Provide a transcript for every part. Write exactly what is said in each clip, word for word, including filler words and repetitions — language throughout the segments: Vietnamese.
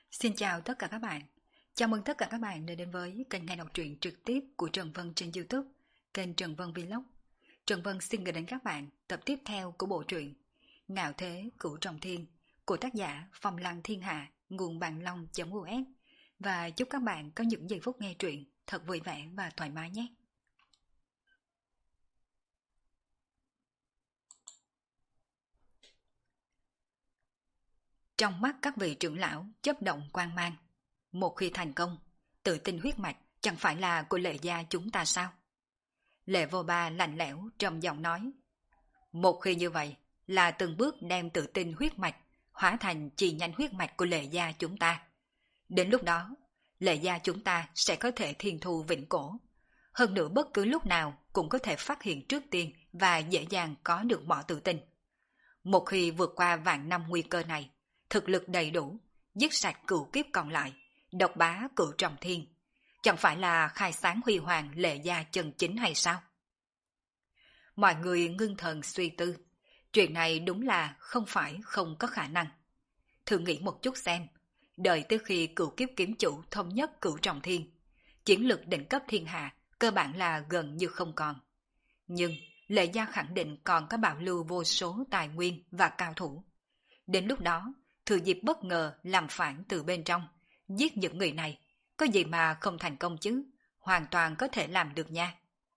Xin chào tất cả các bạn. Chào mừng tất cả các bạn đã đến với kênh nghe đọc truyện trực tiếp của Trần Vân trên YouTube, kênh Trần Vân Vlog. Trần Vân xin gửi đến các bạn tập tiếp theo của bộ truyện Ngạo Thế Cửu Trọng Thiên của tác giả Phong Lăng Thiên Hạ, nguồn bàn long.us. Và chúc các bạn có những giây phút nghe truyện thật vui vẻ và thoải mái nhé. Trong mắt các vị trưởng lão chớp động quang mang. Một khi thành công, tự tin huyết mạch chẳng phải là của Lệ gia chúng ta sao? Lệ Vô Ba lạnh lẽo trầm giọng nói. Một khi như vậy là từng bước đem tự tin huyết mạch hóa thành chi nhánh huyết mạch của Lệ gia chúng ta. Đến lúc đó, Lệ gia chúng ta sẽ có thể thiên thu vĩnh cổ. Hơn nữa bất cứ lúc nào cũng có thể phát hiện trước tiên và dễ dàng có được mọi tự tin. Một khi vượt qua vạn năm nguy cơ này, thực lực đầy đủ, giết sạch cửu kiếp còn lại, độc bá cửu trọng thiên, chẳng phải là khai sáng huy hoàng Lệ gia chân chính hay sao? Mọi người ngưng thần suy tư, chuyện này đúng là không phải không có khả năng. Thử nghĩ một chút xem, đợi tới khi cửu kiếp kiếm chủ thống nhất cửu trọng thiên, chiến lực đỉnh cấp thiên hạ cơ bản là gần như không còn. Nhưng Lệ gia khẳng định còn có bảo lưu vô số tài nguyên và cao thủ. Đến lúc đó, thừa dịp bất ngờ làm phản từ bên trong, giết những người này, có gì mà không thành công chứ, hoàn toàn có thể làm được nha.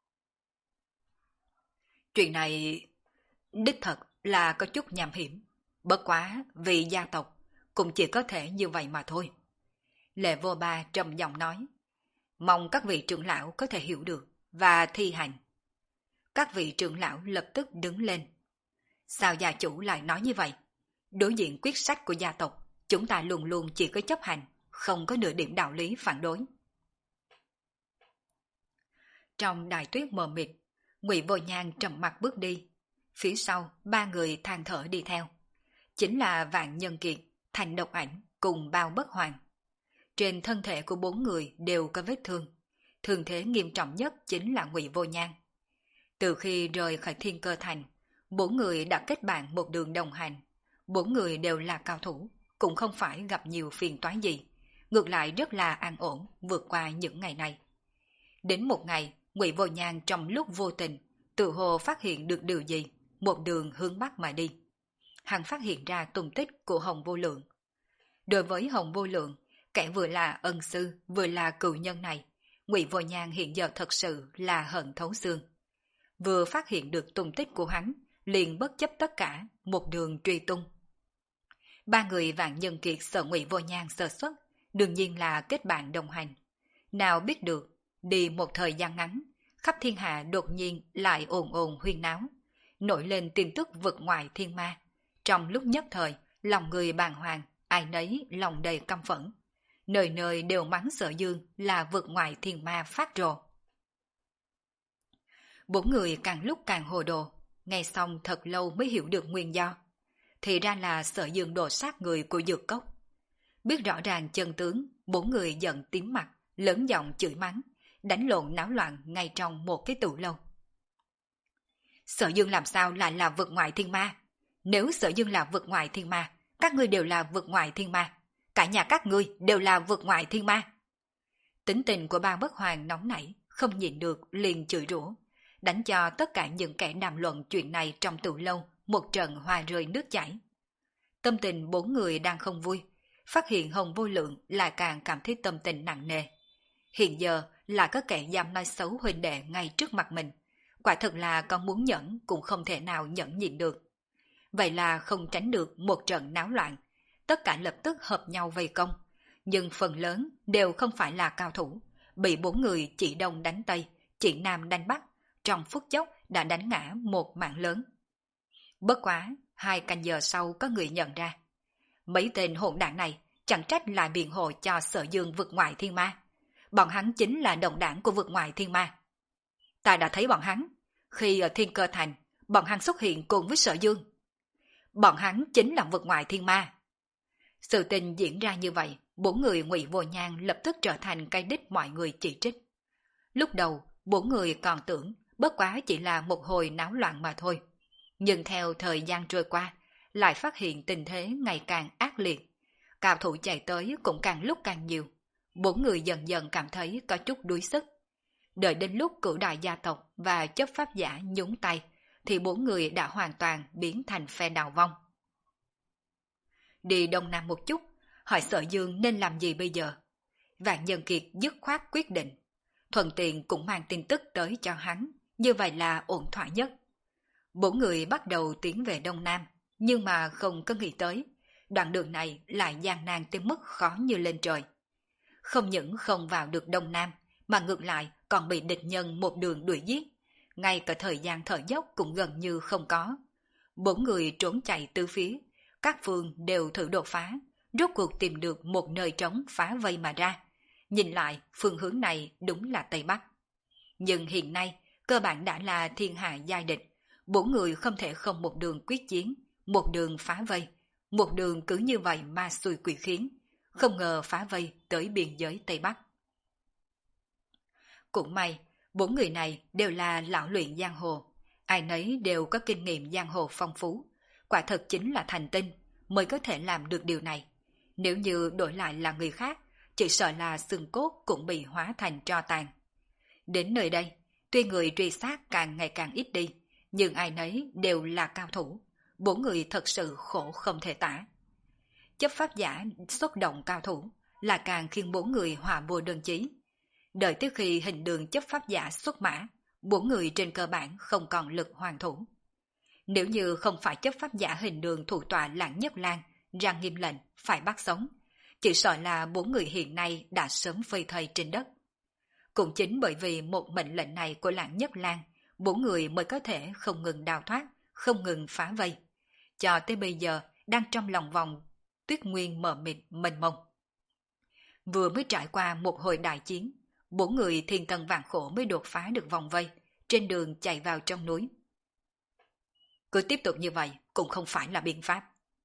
Chuyện này đích thật là có chút nham hiểm, bất quá vì gia tộc cũng chỉ có thể như vậy mà thôi. Lệ Vô Ba trầm giọng nói, mong các vị trưởng lão có thể hiểu được và thi hành. Các vị trưởng lão lập tức đứng lên. Sao gia chủ lại nói như vậy? Đối diện quyết sách của gia tộc, chúng ta luôn luôn chỉ có chấp hành, không có nửa điểm đạo lý phản đối. Trong đài tuyết mờ mịt, Ngụy Vô Nhan trầm mặt bước đi. Phía sau, ba người than thở đi theo. Chính là Vạn Nhân Kiệt, Thành Độc Ảnh cùng Bao Bất Hoàng. Trên thân thể của bốn người đều có vết thương. Thương thế nghiêm trọng nhất chính là Ngụy Vô Nhan. Từ khi rời khỏi Thiên Cơ Thành, bốn người đã kết bạn một đường đồng hành. Bốn người đều là cao thủ, cũng không phải gặp nhiều phiền toái gì, ngược lại rất là an ổn vượt qua những ngày này. Đến một ngày, Ngụy Vô Nhan trong lúc vô tình, tự hồ phát hiện được điều gì, một đường hướng bắc mà đi. Hắn phát hiện ra tung tích của Hồng Vô Lượng. Đối với Hồng Vô Lượng, kẻ vừa là ân sư, vừa là cựu nhân này, Ngụy Vô Nhan hiện giờ thật sự là hận thấu xương. Vừa phát hiện được tung tích của hắn, liền bất chấp tất cả, một đường truy tung. Ba người Vạn Nhân Kiệt sợ Ngụy Vô Nhan sơ suất, đương nhiên là kết bạn đồng hành. Nào biết được, đi một thời gian ngắn, khắp thiên hạ đột nhiên lại ồn ồn huyên náo, nổi lên tin tức vực ngoại thiên ma. Trong lúc nhất thời, lòng người bàng hoàng, ai nấy lòng đầy căm phẫn. Nơi nơi đều mắng Sở Dương là vực ngoại thiên ma phát rồ. Bốn người càng lúc càng hồ đồ, nghe xong thật lâu mới hiểu được nguyên do. Thì ra là Sở Dương đồ sát người của Dược Cốc. Biết rõ ràng chân tướng, bốn người giận tím mặt, lớn giọng chửi mắng, đánh lộn náo loạn ngay trong một cái tủ lâu. Sở Dương làm sao lại là vực ngoại thiên ma? Nếu Sở Dương là vực ngoại thiên ma, các ngươi đều là vực ngoại thiên ma. Cả nhà các ngươi đều là vực ngoại thiên ma. Tính tình của Ba Bất Hoàng nóng nảy, không nhịn được liền chửi rủa, đánh cho tất cả những kẻ đàm luận chuyện này trong tủ lâu một trận hoa rơi nước chảy. Tâm tình bốn người đang không vui, phát hiện Hồng Vô Lượng lại càng cảm thấy tâm tình nặng nề. Hiện giờ là có kẻ dám nói xấu huynh đệ ngay trước mặt mình, quả thật là con muốn nhẫn cũng không thể nào nhẫn nhịn được. Vậy là không tránh được một trận náo loạn, tất cả lập tức hợp nhau vây công, nhưng phần lớn đều không phải là cao thủ, bị bốn người chỉ đông đánh tây, chỉ nam đánh bắc, trong phút chốc đã đánh ngã một mạng lớn. Bất quá, hai canh giờ sau có người nhận ra. Mấy tên hỗn đảng này chẳng trách lại biện hộ cho Sở Dương vực ngoại thiên ma. Bọn hắn chính là đồng đảng của vực ngoại thiên ma. Ta đã thấy bọn hắn. Khi ở Thiên Cơ Thành, bọn hắn xuất hiện cùng với Sở Dương. Bọn hắn chính là vực ngoại thiên ma. Sự tình diễn ra như vậy, bốn người Ngụy Vô Nhan lập tức trở thành cái đích mọi người chỉ trích. Lúc đầu, bốn người còn tưởng bất quá chỉ là một hồi náo loạn mà thôi. Nhưng theo thời gian trôi qua, lại phát hiện tình thế ngày càng ác liệt. Cao thủ chạy tới cũng càng lúc càng nhiều. Bốn người dần dần cảm thấy có chút đuối sức. Đợi đến lúc cửu đại gia tộc và chấp pháp giả nhúng tay, thì bốn người đã hoàn toàn biến thành phe đào vong. Đi đông nam một chút, hỏi Sở Dương nên làm gì bây giờ. Vạn Nhân Kiệt dứt khoát quyết định. Thuận tiện cũng mang tin tức tới cho hắn, như vậy là ổn thỏa nhất. Bốn người bắt đầu tiến về đông nam, nhưng mà không có nghĩ tới, đoạn đường này lại gian nan tới mức khó như lên trời. Không những không vào được đông nam, mà ngược lại còn bị địch nhân một đường đuổi giết. Ngay cả thời gian thở dốc cũng gần như không có. Bốn người trốn chạy từ phía, các phương đều thử đột phá, rốt cuộc tìm được một nơi trống phá vây mà ra. Nhìn lại, phương hướng này đúng là Tây Bắc. Nhưng hiện nay, cơ bản đã là thiên hạ giai địch. Bốn người không thể không một đường quyết chiến, một đường phá vây, một đường cứ như vậy ma xui quỷ khiến. Không ngờ phá vây tới biên giới Tây Bắc. Cũng may, bốn người này đều là lão luyện giang hồ. Ai nấy đều có kinh nghiệm giang hồ phong phú. Quả thật chính là thành tinh mới có thể làm được điều này. Nếu như đổi lại là người khác, chỉ sợ là xương cốt cũng bị hóa thành tro tàn. Đến nơi đây, tuy người truy sát càng ngày càng ít đi, nhưng ai nấy đều là cao thủ. Bốn người thật sự khổ không thể tả. Chấp pháp giả xuất động cao thủ là càng khiến bốn người hòa vô đơn chí. Đợi tới khi hình đường chấp pháp giả xuất mã, bốn người trên cơ bản không còn lực hoàn thủ. Nếu như không phải chấp pháp giả hình đường thủ tọa Lãng Nhất Lang ra nghiêm lệnh phải bắt sống, chỉ sợ là bốn người hiện nay đã sớm phơi thây trên đất. Cũng chính bởi vì một mệnh lệnh này của Lãng Nhất Lang, bốn người mới có thể không ngừng đào thoát, không ngừng phá vây. Cho tới bây giờ đang trong lòng vòng tuyết nguyên mờ mịt mênh mông. Vừa mới trải qua một hồi đại chiến, bốn người thiên tân vạn khổ mới đột phá được vòng vây, trên đường chạy vào trong núi. Cứ tiếp tục như vậy cũng không phải là biện pháp.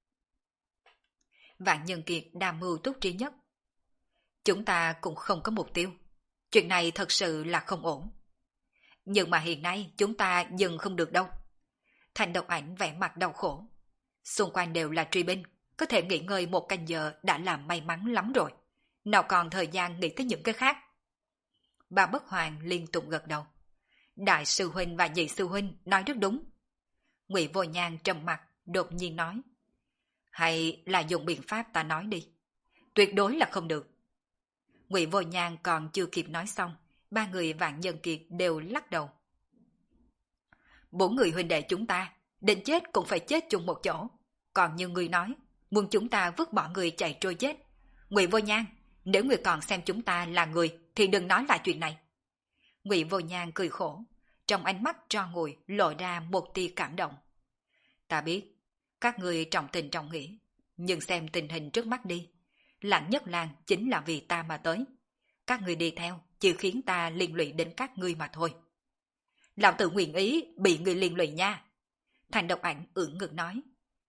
Vạn Nhân Kiệt đam mưu túc trí nhất. Chúng ta cũng không có mục tiêu. Chuyện này thật sự là không ổn. Nhưng mà hiện nay chúng ta dừng không được đâu. Thành Độc Ảnh vẻ mặt đau khổ. Xung quanh đều là truy binh, có thể nghỉ ngơi một canh giờ đã làm may mắn lắm rồi. Nào còn thời gian nghĩ tới những cái khác. Bà Bất Hoàng liên tục gật đầu. Đại sư huynh và nhị sư huynh nói rất đúng. Ngụy Vô Nhan trầm mặt, đột nhiên nói. Hay là dùng biện pháp ta nói đi. Tuyệt đối là không được. Ngụy Vô Nhan còn chưa kịp nói xong, ba người Vạn Nhân Kiệt đều lắc đầu. Bốn người huynh đệ chúng ta, đến chết cũng phải chết chung một chỗ. Còn như người nói, muốn chúng ta vứt bỏ người chạy trôi chết. Ngụy Vô Nhan, nếu người còn xem chúng ta là người, thì đừng nói lại chuyện này. Ngụy Vô Nhan cười khổ, trong ánh mắt tro ngùi lộ ra một tia cảm động. Ta biết, các người trọng tình trọng nghĩa, nhưng xem tình hình trước mắt đi. Lãnh Nhất Lang chính là vì ta mà tới. Các người đi theo chỉ khiến ta liên lụy đến các ngươi mà thôi. Lão tử nguyện ý bị người liên lụy nha. Thành Độc Ảnh ưỡn ngực nói.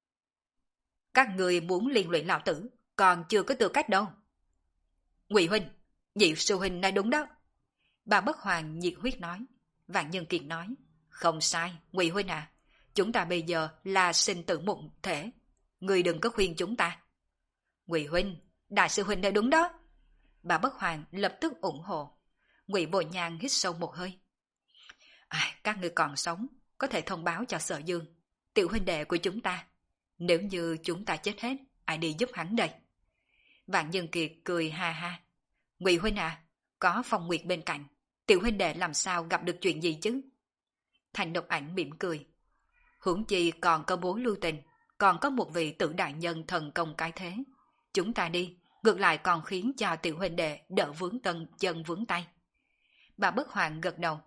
Các người muốn liên lụy lão tử, còn chưa có tư cách đâu. Ngụy huynh, nhị sư huynh nói đúng đó. Bà Bất Hoàng nhiệt huyết nói. Vạn Nhân Kiệt nói. Không sai, Ngụy huynh à. Chúng ta bây giờ là sinh tử một thể. Người đừng có khuyên chúng ta. Ngụy huynh, đại sư huynh nói đúng đó. Bà Bất Hoàng lập tức ủng hộ. Ngụy Vô Nhan hít sâu một hơi. À, các người còn sống, có thể thông báo cho Sở Dương, tiểu huynh đệ của chúng ta. Nếu như chúng ta chết hết, ai đi giúp hắn đây? Vạn Nhân Kiệt cười ha ha. Ngụy huynh à, có Phong Nguyệt bên cạnh, tiểu huynh đệ làm sao gặp được chuyện gì chứ? Thành Độc Ảnh mỉm cười. Huống chi còn có bố lưu tình, còn có một vị tử đại nhân thần công cái thế. Chúng ta đi, ngược lại còn khiến cho tiểu huynh đệ đỡ vướng tân chân vướng tay. Bà Bất Hoàng gật đầu.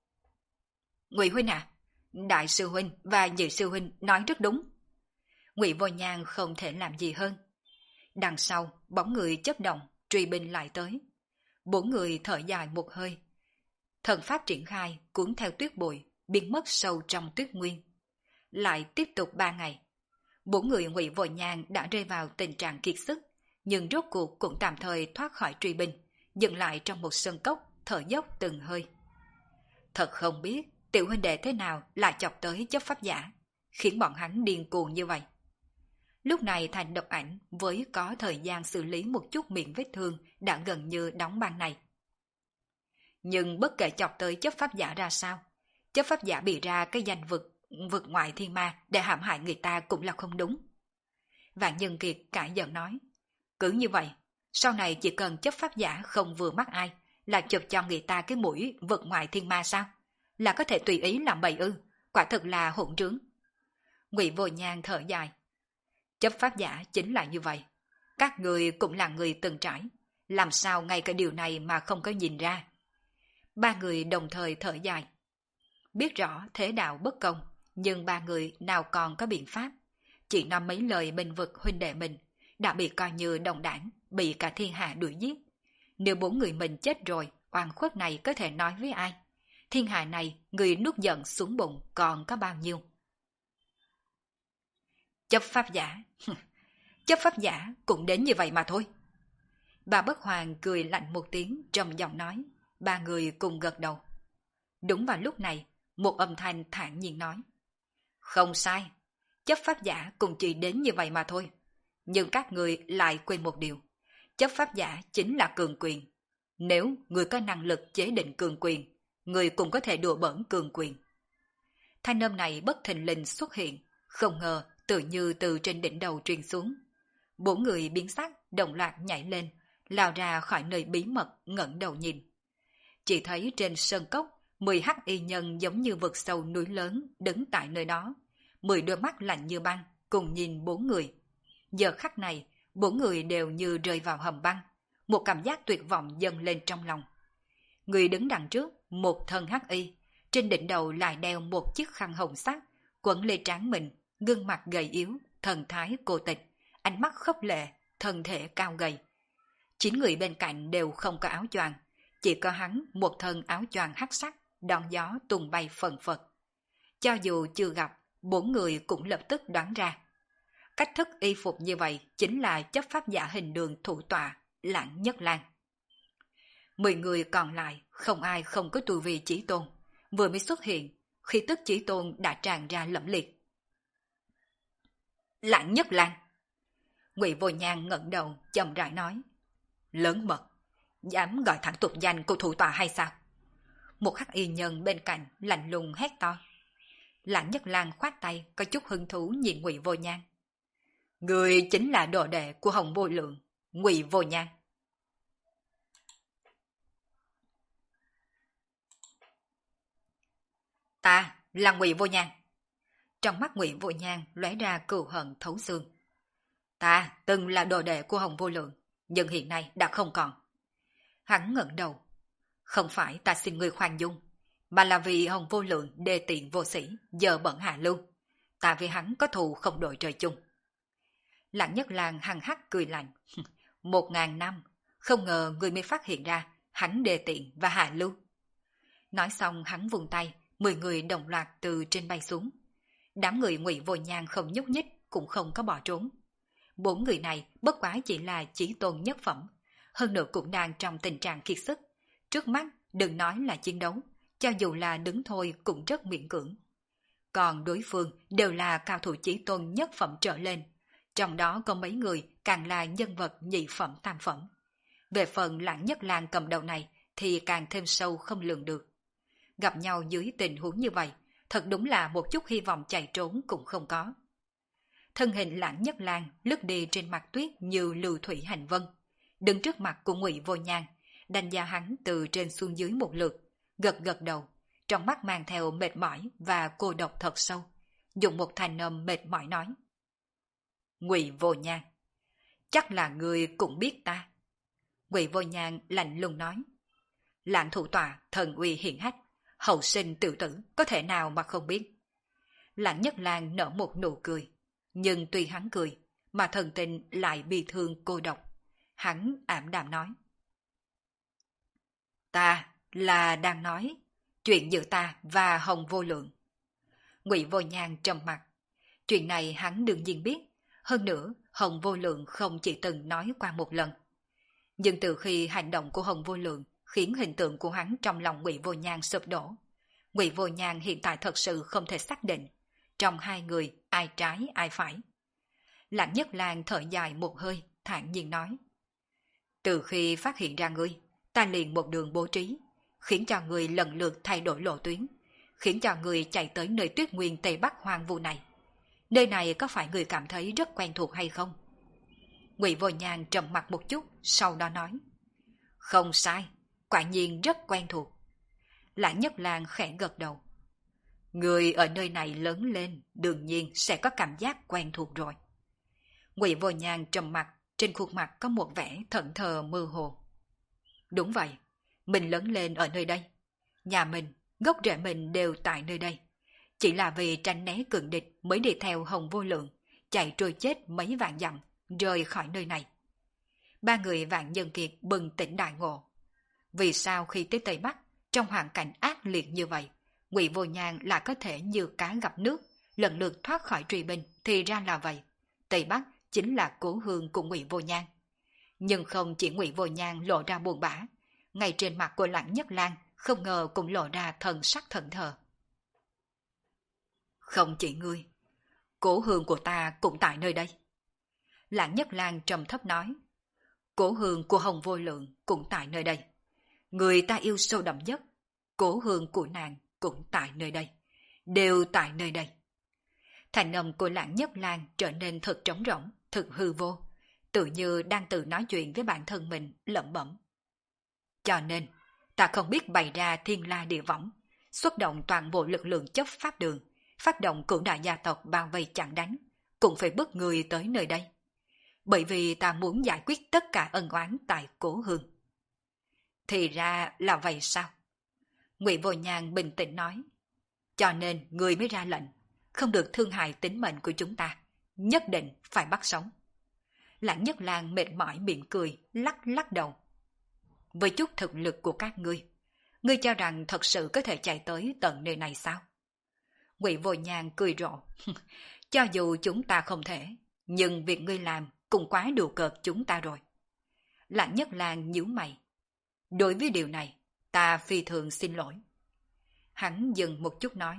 Ngụy huynh à, đại sư huynh và nhị sư huynh nói rất đúng. Ngụy Vô Nhan không thể làm gì hơn. Đằng sau, bóng người chấp động, truy binh lại tới. Bốn người thở dài một hơi. Thần pháp triển khai, cuốn theo tuyết bụi, biến mất sâu trong tuyết nguyên. Lại tiếp tục ba ngày. Bốn người Ngụy Vô Nhan đã rơi vào tình trạng kiệt sức, nhưng rốt cuộc cũng tạm thời thoát khỏi truy binh, dừng lại trong một sân cốc, thở dốc từng hơi. Thật không biết tiểu huynh đệ thế nào lại chọc tới chấp pháp giả, khiến bọn hắn điên cuồng như vậy. Lúc này Thành Độc Ảnh với có thời gian xử lý một chút miệng vết thương đã gần như đóng băng này. Nhưng bất kể chọc tới chấp pháp giả ra sao, chấp pháp giả bị ra cái danh vực, vực ngoại thiên ma để hãm hại người ta cũng là không đúng. Vạn Nhân Kiệt cãi giận nói, cứ như vậy, sau này chỉ cần chấp pháp giả không vừa mắt ai, là chụp cho người ta cái mũi vực ngoại thiên ma sao? Là có thể tùy ý làm bậy ư, quả thực là hỗn trướng. Ngụy Vô Nhan thở dài, chấp pháp giả chính là như vậy. Các người cũng là người từng trải, làm sao ngay cái điều này mà không có nhìn ra. Ba người đồng thời thở dài. Biết rõ thế đạo bất công, nhưng ba người nào còn có biện pháp. Chỉ nói mấy lời bên vực huynh đệ mình, đã bị coi như đồng đảng, bị cả thiên hạ đuổi giết. Nếu bốn người mình chết rồi, oan khuất này có thể nói với ai? Thiên hạ này, người nuốt giận xuống bụng còn có bao nhiêu? Chấp pháp giả, chấp pháp giả cũng đến như vậy mà thôi. Bà Bất Hoàng cười lạnh một tiếng trầm giọng nói, ba người cùng gật đầu. Đúng vào lúc này, một âm thanh thản nhiên nói, không sai, chấp pháp giả cũng chỉ đến như vậy mà thôi. Nhưng các người lại quên một điều, chấp pháp giả chính là cường quyền. Nếu người có năng lực chế định cường quyền, người cũng có thể đùa bỡn cường quyền. Thanh âm này bất thình lình xuất hiện, không ngờ tự như từ trên đỉnh đầu truyền xuống. Bốn người biến sắc, đồng loạt nhảy lên, lao ra khỏi nơi bí mật, ngẩng đầu nhìn. Chỉ thấy trên sơn cốc, mười hắc y nhân giống như vực sâu núi lớn đứng tại nơi đó. Mười đôi mắt lạnh như băng, cùng nhìn bốn người. Giờ khắc này, bốn người đều như rơi vào hầm băng. Một cảm giác tuyệt vọng dâng lên trong lòng. Người đứng đằng trước, một thân hắc y, trên đỉnh đầu lại đeo một chiếc khăn hồng sắc, quấn lên trán mình, gương mặt gầy yếu, thần thái cô tịch, ánh mắt khốc lệ, thân thể cao gầy. Chín người bên cạnh đều không có áo choàng, chỉ có hắn một thân áo choàng hắc sắc, đón gió tung bay phần phật. Cho dù chưa gặp, bốn người cũng lập tức đoán ra. Cách thức y phục như vậy chính là chấp pháp giả hình đường thủ tọa, Lãng Nhất Lang. Mười người còn lại, không ai không có tu vi chí tôn. Vừa mới xuất hiện, khí tức chí tôn đã tràn ra lẫm liệt. Lãng Nhất Lang. Ngụy Vô Nhan ngẩng đầu, chậm rãi nói. Lớn mật, dám gọi thẳng tục danh của thủ tọa hay sao? Một hắc y nhân bên cạnh lạnh lùng hét to. Lãng Nhất Lang khoát tay, có chút hứng thú nhìn Ngụy Vô Nhan. Người chính là đồ đệ của Hồng Vô Lượng, Ngụy Vô Nhan. Ta là Ngụy Vô Nhan. Trong mắt Ngụy Vô Nhan lóe ra cừu hận thấu xương. Ta từng là đồ đệ của Hồng Vô Lượng, nhưng hiện nay đã không còn. Hắn ngẩng đầu. Không phải ta xin người khoan dung, mà là vì Hồng Vô Lượng đê tiện vô sĩ, giờ bận hạ lưu. Ta với hắn có thù không đội trời chung. Lãng Nhất Lang hằng hắc cười lạnh. Một ngàn năm, không ngờ người mới phát hiện ra hắn đê tiện và hạ lưu. Nói xong hắn vùng tay, mười người đồng loạt từ trên bay xuống. Đám người Ngụy Vô Nhan không nhúc nhích, cũng không có bỏ trốn. Bốn người này bất quá chỉ là chí tôn nhất phẩm, hơn nữa cũng đang trong tình trạng kiệt sức. Trước mắt đừng nói là chiến đấu, cho dù là đứng thôi cũng rất miễn cưỡng. Còn đối phương đều là cao thủ chí tôn nhất phẩm trở lên, trong đó có mấy người càng là nhân vật nhị phẩm tam phẩm. Về phần Lãng Nhất Lang cầm đầu này thì càng thêm sâu không lường được. Gặp nhau dưới tình huống như vậy, thật đúng là một chút hy vọng chạy trốn cũng không có. Thân hình Lãng Nhất Lang lướt đi trên mặt tuyết như lưu thủy hành vân, đứng trước mặt của Ngụy Vô Nhan, đánh giá hắn từ trên xuống dưới một lượt, gật gật đầu, trong mắt mang theo mệt mỏi và cô độc thật sâu, dùng một thanh âm mệt mỏi nói. Ngụy Vô Nhan, chắc là người cũng biết ta. Ngụy Vô Nhan lạnh lùng nói. Lãng thủ tọa thần uy hiển hách, hậu sinh tự tử, có thể nào mà không biết. Lãng Nhất Lang nở một nụ cười, nhưng tuy hắn cười, mà thần tình lại bi thương cô độc. Hắn ảm đạm nói. Ta là đang nói chuyện giữa ta và Hồng Vô Lượng. Ngụy Vô Nhan trầm mặt. Chuyện này hắn đương nhiên biết, hơn nữa Hồng Vô Lượng không chỉ từng nói qua một lần. Nhưng từ khi hành động của Hồng Vô Lượng khiến hình tượng của hắn trong lòng Ngụy Vô Nhan sụp đổ, Ngụy Vô Nhan hiện tại thật sự không thể xác định trong hai người ai trái ai phải. Lãng Nhất Lang thở dài một hơi, thản nhiên nói. Từ khi phát hiện ra ngươi, ta liền một đường bố trí, khiến cho ngươi lần lượt thay đổi lộ tuyến, khiến cho ngươi chạy tới nơi tuyết nguyên Tây Bắc hoang vu này. Nơi này có phải ngươi cảm thấy rất quen thuộc hay không? Ngụy Vô Nhan trầm mặt một chút, sau đó nói. Không sai, quả nhiên rất quen thuộc. Lãng Nhất Lang khẽ gật đầu. Người ở nơi này lớn lên, đương nhiên sẽ có cảm giác quen thuộc rồi. Ngụy Vô Nhan trầm mặt, trên khuôn mặt có một vẻ thẫn thờ mơ hồ. Đúng vậy, mình lớn lên ở nơi đây. Nhà mình, gốc rễ mình đều tại nơi đây. Chỉ là vì tránh né cường địch mới đi theo Hồng Vô Lượng, chạy trôi chết mấy vạn dặm, rời khỏi nơi này. Ba người Vạn Nhân Kiệt bừng tỉnh đại ngộ. Vì sao khi tới Tây Bắc, trong hoàn cảnh ác liệt như vậy, Ngụy Vô Nhan lại có thể như cá gặp nước, lần lượt thoát khỏi truy binh, thì ra là vậy. Tây Bắc chính là cố hương của Ngụy Vô Nhan. Nhưng không chỉ Ngụy Vô Nhan lộ ra buồn bã, ngay trên mặt của Lãng Nhất Lang không ngờ cũng lộ ra thần sắc thẫn thờ. Không chỉ ngươi, cố hương của ta cũng tại nơi đây. Lãng Nhất Lang trầm thấp nói. Cố hương của Hồng Vô Lượng cũng tại nơi đây. Người ta yêu sâu đậm nhất, cố hương của nàng cũng tại nơi đây. Đều tại nơi đây. Thành âm của Lãng Nhất Lang trở nên thật trống rỗng, thật hư vô, tự như đang tự nói chuyện với bản thân mình, lẩm bẩm. Cho nên, ta không biết bày ra thiên la địa võng, xuất động toàn bộ lực lượng chấp pháp đường, phát động cửu đại gia tộc bao vây chặn đánh, cũng phải bức người tới nơi đây. Bởi vì ta muốn giải quyết tất cả ân oán tại cố hương. Thì ra là vậy sao? Ngụy Vô Nhan bình tĩnh nói. Cho nên người mới ra lệnh, không được thương hại tính mệnh của chúng ta, nhất định phải bắt sống. Lãng Nhất Lang mệt mỏi mỉm cười, lắc lắc đầu. Với chút thực lực của các ngươi, ngươi cho rằng thật sự có thể chạy tới tận nơi này sao? Ngụy Vô Nhan cười rộ. Cho dù chúng ta không thể, nhưng việc ngươi làm cũng quá đùa cợt chúng ta rồi. Lãng Nhất Lang nhíu mày. Đối với điều này, ta phi thường xin lỗi. Hắn dừng một chút nói.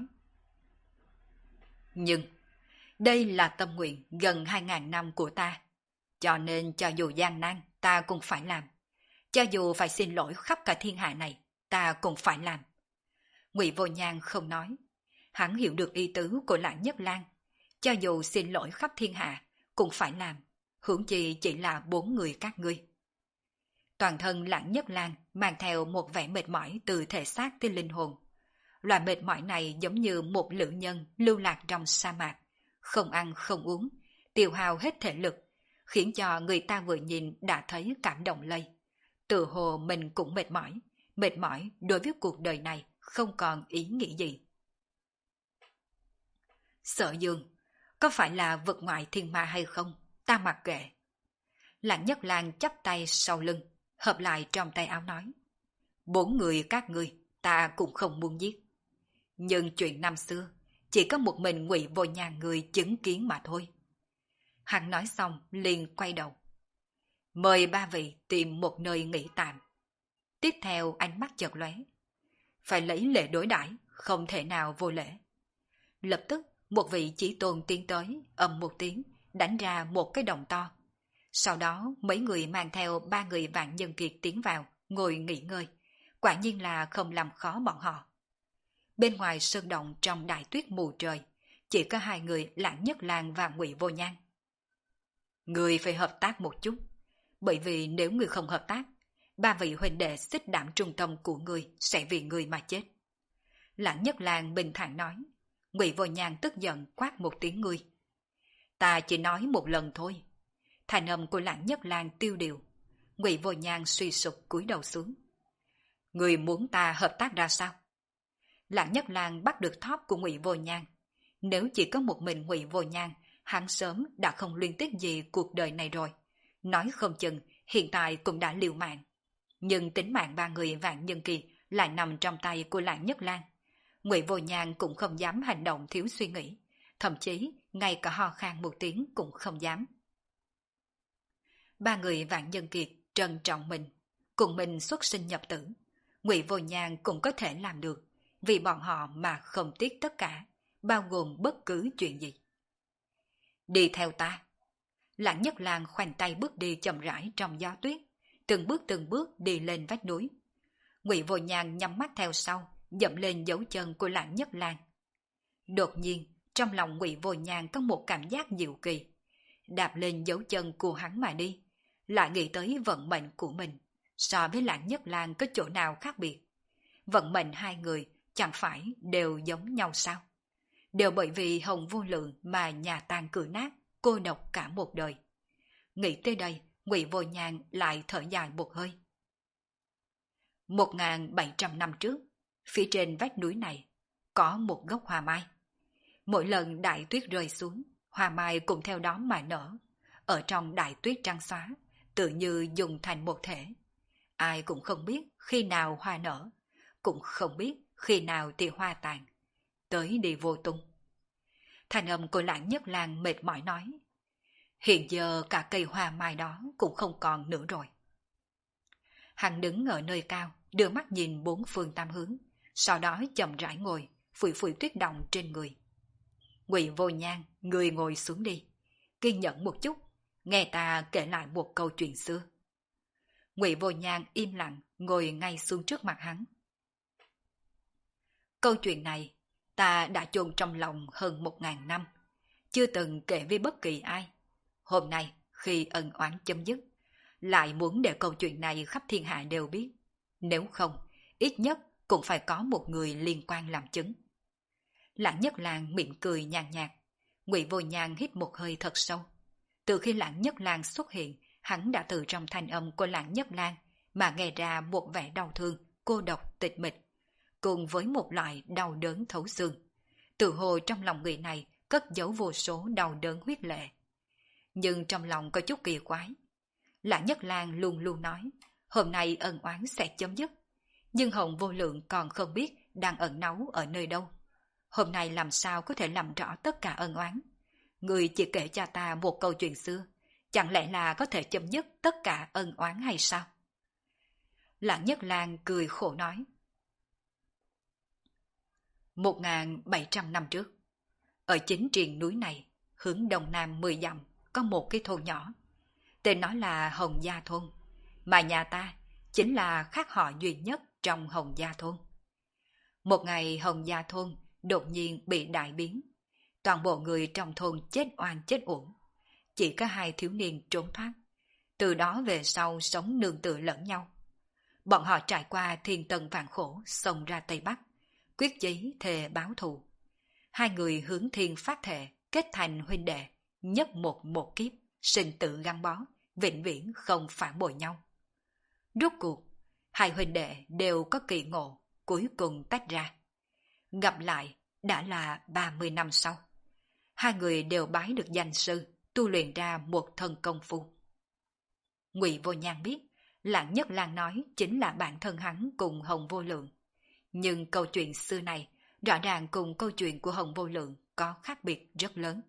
Nhưng, đây là tâm nguyện gần hai ngàn năm của ta. Cho nên cho dù gian nan, ta cũng phải làm. Cho dù phải xin lỗi khắp cả thiên hạ này, ta cũng phải làm. Ngụy Vô Nhan không nói. Hắn hiểu được ý tứ của Lãng Nhất Lang. Cho dù xin lỗi khắp thiên hạ, cũng phải làm. Huống chi chỉ là bốn người các ngươi. Toàn thân Lãng Nhất Lang mang theo một vẻ mệt mỏi từ thể xác tới linh hồn. Loại mệt mỏi này giống như một lữ nhân lưu lạc trong sa mạc, không ăn không uống, tiêu hao hết thể lực, khiến cho người ta vừa nhìn đã thấy cảm động lây. Tự hồ mình cũng mệt mỏi, mệt mỏi đối với cuộc đời này không còn ý nghĩ gì. Sở Dương, có phải là vực ngoại thiên ma hay không? Ta mặc kệ. Lãng Nhất Lang chắp tay sau lưng, hợp lại trong tay áo nói. Bốn người các ngươi, ta cũng không muốn giết. Nhưng chuyện năm xưa, chỉ có một mình Ngụy Vô Nhan người chứng kiến mà thôi. Hắn nói xong liền quay đầu. Mời ba vị tìm một nơi nghỉ tạm. Tiếp theo ánh mắt chợt lóe. Phải lấy lễ đối đãi, không thể nào vô lễ. Lập tức một vị chí tôn tiến tới, ầm một tiếng, đánh ra một cái đồng to. Sau đó mấy người mang theo ba người Vạn Nhân Kiệt tiến vào, ngồi nghỉ ngơi. Quả nhiên là không làm khó bọn họ. Bên ngoài sơn động trong đại tuyết mù trời, chỉ có hai người Lãng Nhất Lang và Ngụy Vô Nhan. Người phải hợp tác một chút, bởi vì nếu người không hợp tác, ba vị huynh đệ xích đảm trung tâm của người sẽ vì người mà chết. Lãng Nhất Lang bình thản nói. Ngụy Vô Nhan tức giận quát một tiếng ngươi. Ta chỉ nói một lần thôi. Thành âm của Lãng Nhất Lang tiêu điều. Ngụy Vô Nhan suy sụp cúi đầu xuống. Người muốn ta hợp tác ra sao? Lãng Nhất Lang bắt được thóp của Ngụy Vô Nhan. Nếu chỉ có một mình Ngụy Vô Nhan, hắn sớm đã không liên tiếp gì cuộc đời này rồi. Nói không chừng hiện tại cũng đã liều mạng. Nhưng tính mạng ba người Vạn Nhân Kiệt lại nằm trong tay của Lãng Nhất Lang. Ngụy Vô Nhan cũng không dám hành động thiếu suy nghĩ, thậm chí ngay cả ho khan một tiếng cũng không dám. Ba người Vạn Nhân Kiệt trân trọng mình, cùng mình xuất sinh nhập tử. Ngụy Vô Nhan cũng có thể làm được, vì bọn họ mà không tiếc tất cả, bao gồm bất cứ chuyện gì. Đi theo ta. Lãng Nhất Lang khoanh tay bước đi chậm rãi trong gió tuyết, từng bước từng bước đi lên vách núi. Ngụy Vô Nhàn nhắm mắt theo sau, dậm lên dấu chân của Lãng Nhất Lang. Đột nhiên, trong lòng Ngụy Vô Nhàn có một cảm giác diệu kỳ. Đạp lên dấu chân của hắn mà đi, lại nghĩ tới vận mệnh của mình, so với Lãng Nhất Lang có chỗ nào khác biệt. Vận mệnh hai người chẳng phải đều giống nhau sao? Đều bởi vì Hồng Vô Lượng mà nhà tan cửa nát, cô độc cả một đời. Nghĩ tới đây, Ngụy Vô Nhàn lại thở dài một hơi. Một nghìn bảy trăm năm trước, phía trên vách núi này, có một gốc hoa mai. Mỗi lần đại tuyết rơi xuống, hoa mai cũng theo đó mà nở. Ở trong đại tuyết trắng xóa, tự như dùng thành một thể. Ai cũng không biết khi nào hoa nở, cũng không biết khi nào thì hoa tàn. Tới đi vô tung. Thanh âm của Lãng Nhất Lang mệt mỏi nói. Hiện giờ cả cây hoa mai đó cũng không còn nữa rồi. Hắn đứng ở nơi cao, đưa mắt nhìn bốn phương tám hướng, sau đó chậm rãi ngồi, phủi phủi tuyết động trên người. Ngụy Vô Nhàn, người ngồi xuống đi, kiên nhẫn một chút, nghe ta kể lại một câu chuyện xưa. Ngụy Vô Nhàn im lặng ngồi ngay xuống trước mặt hắn. Câu chuyện này ta đã chôn trong lòng hơn một ngàn năm, chưa từng kể với bất kỳ ai. Hôm nay khi ân oán chấm dứt, lại muốn để câu chuyện này khắp thiên hạ đều biết. Nếu không, ít nhất cũng phải có một người liên quan làm chứng. Lãng Nhất Lang mỉm cười nhàn nhạt. Ngụy Vô Nhàn hít một hơi thật sâu. Từ khi Lãng Nhất Lang xuất hiện, hắn đã từ trong thanh âm của Lãng Nhất Lang mà nghe ra một vẻ đau thương, cô độc, tịch mịch, cùng với một loại đau đớn thấu xương. Tự hồ trong lòng người này cất giấu vô số đau đớn huyết lệ. Nhưng trong lòng có chút kỳ quái. Lãng Nhất Lang luôn luôn nói, hôm nay ân oán sẽ chấm dứt. Nhưng Hồng Vô Lượng còn không biết đang ẩn náu ở nơi đâu. Hôm nay làm sao có thể làm rõ tất cả ân oán? Người chỉ kể cho ta một câu chuyện xưa, chẳng lẽ là có thể chấm dứt tất cả ân oán hay sao? Lãng Nhất Lang cười khổ nói. Một nghìn bảy trăm năm trước, ở chính triền núi này, hướng đông nam mười dặm, có một cái thôn nhỏ. Tên nó là Hồng Gia Thôn, mà nhà ta chính là khác họ duy nhất trong Hồng Gia Thôn. Một ngày Hồng Gia Thôn đột nhiên bị đại biến. Toàn bộ người trong thôn chết oan chết uổng. Chỉ có hai thiếu niên trốn thoát. Từ đó về sau sống nương tựa lẫn nhau. Bọn họ trải qua thiên tần vạn khổ, xông ra Tây Bắc, quyết chí thề báo thù. Hai người hướng thiên phát thệ, kết thành huynh đệ, nhất một một kiếp, sinh tử gắn bó, vĩnh viễn không phản bội nhau. Rốt cuộc, hai huynh đệ đều có kỳ ngộ, cuối cùng tách ra. Gặp lại đã là ba mươi năm sau. Hai người đều bái được danh sư, tu luyện ra một thân công phu. Ngụy Vô Nhàn biết, Lãng Nhất Lang nói chính là bản thân hắn cùng Hồng Vô Lượng. Nhưng câu chuyện xưa này rõ ràng cùng câu chuyện của Hồng Vô Lượng có khác biệt rất lớn.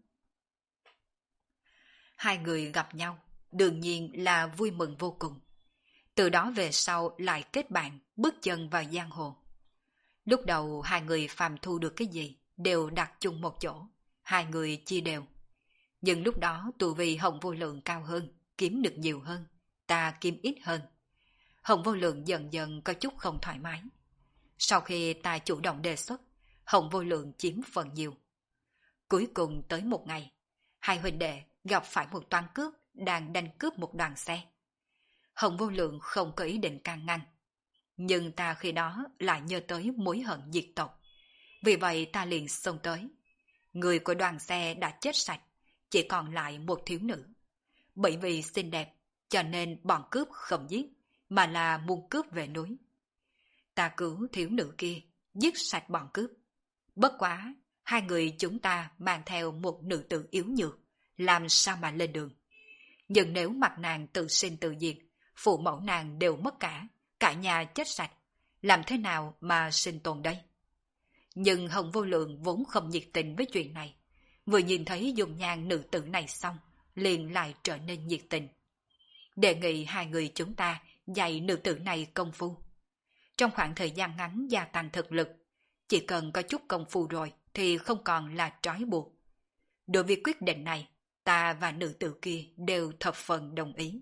Hai người gặp nhau, đương nhiên là vui mừng vô cùng. Từ đó về sau lại kết bạn, bước chân vào giang hồ. Lúc đầu hai người phàm thu được cái gì đều đặt chung một chỗ, hai người chia đều. Nhưng lúc đó tu vi Hồng Vô Lượng cao hơn, kiếm được nhiều hơn, ta kiếm ít hơn. Hồng Vô Lượng dần dần có chút không thoải mái. Sau khi ta chủ động đề xuất, Hồng Vô Lượng chiếm phần nhiều. Cuối cùng tới một ngày, hai huynh đệ gặp phải một toán cướp đang đánh cướp một đoàn xe. Hồng Vô Lượng không có ý định can ngăn. Nhưng ta khi đó lại nhớ tới mối hận diệt tộc. Vì vậy ta liền xông tới. Người của đoàn xe đã chết sạch, chỉ còn lại một thiếu nữ. Bởi vì xinh đẹp, cho nên bọn cướp không giết, mà là muốn cướp về núi. Ta cứu thiếu nữ kia, giết sạch bọn cướp. Bất quá, hai người chúng ta mang theo một nữ tử yếu nhược, làm sao mà lên đường. Nhưng nếu mặt nàng tự sinh tự diệt, phụ mẫu nàng đều mất cả, cả nhà chết sạch, làm thế nào mà sinh tồn đây? Nhưng Hồng Vô Lượng vốn không nhiệt tình với chuyện này, vừa nhìn thấy dung nhan nữ tử này xong, liền lại trở nên nhiệt tình. Đề nghị hai người chúng ta dạy nữ tử này công phu. Trong khoảng thời gian ngắn gia tăng thực lực, chỉ cần có chút công phu rồi thì không còn là trói buộc. Đối với quyết định này, ta và nữ tử kia đều thập phần đồng ý.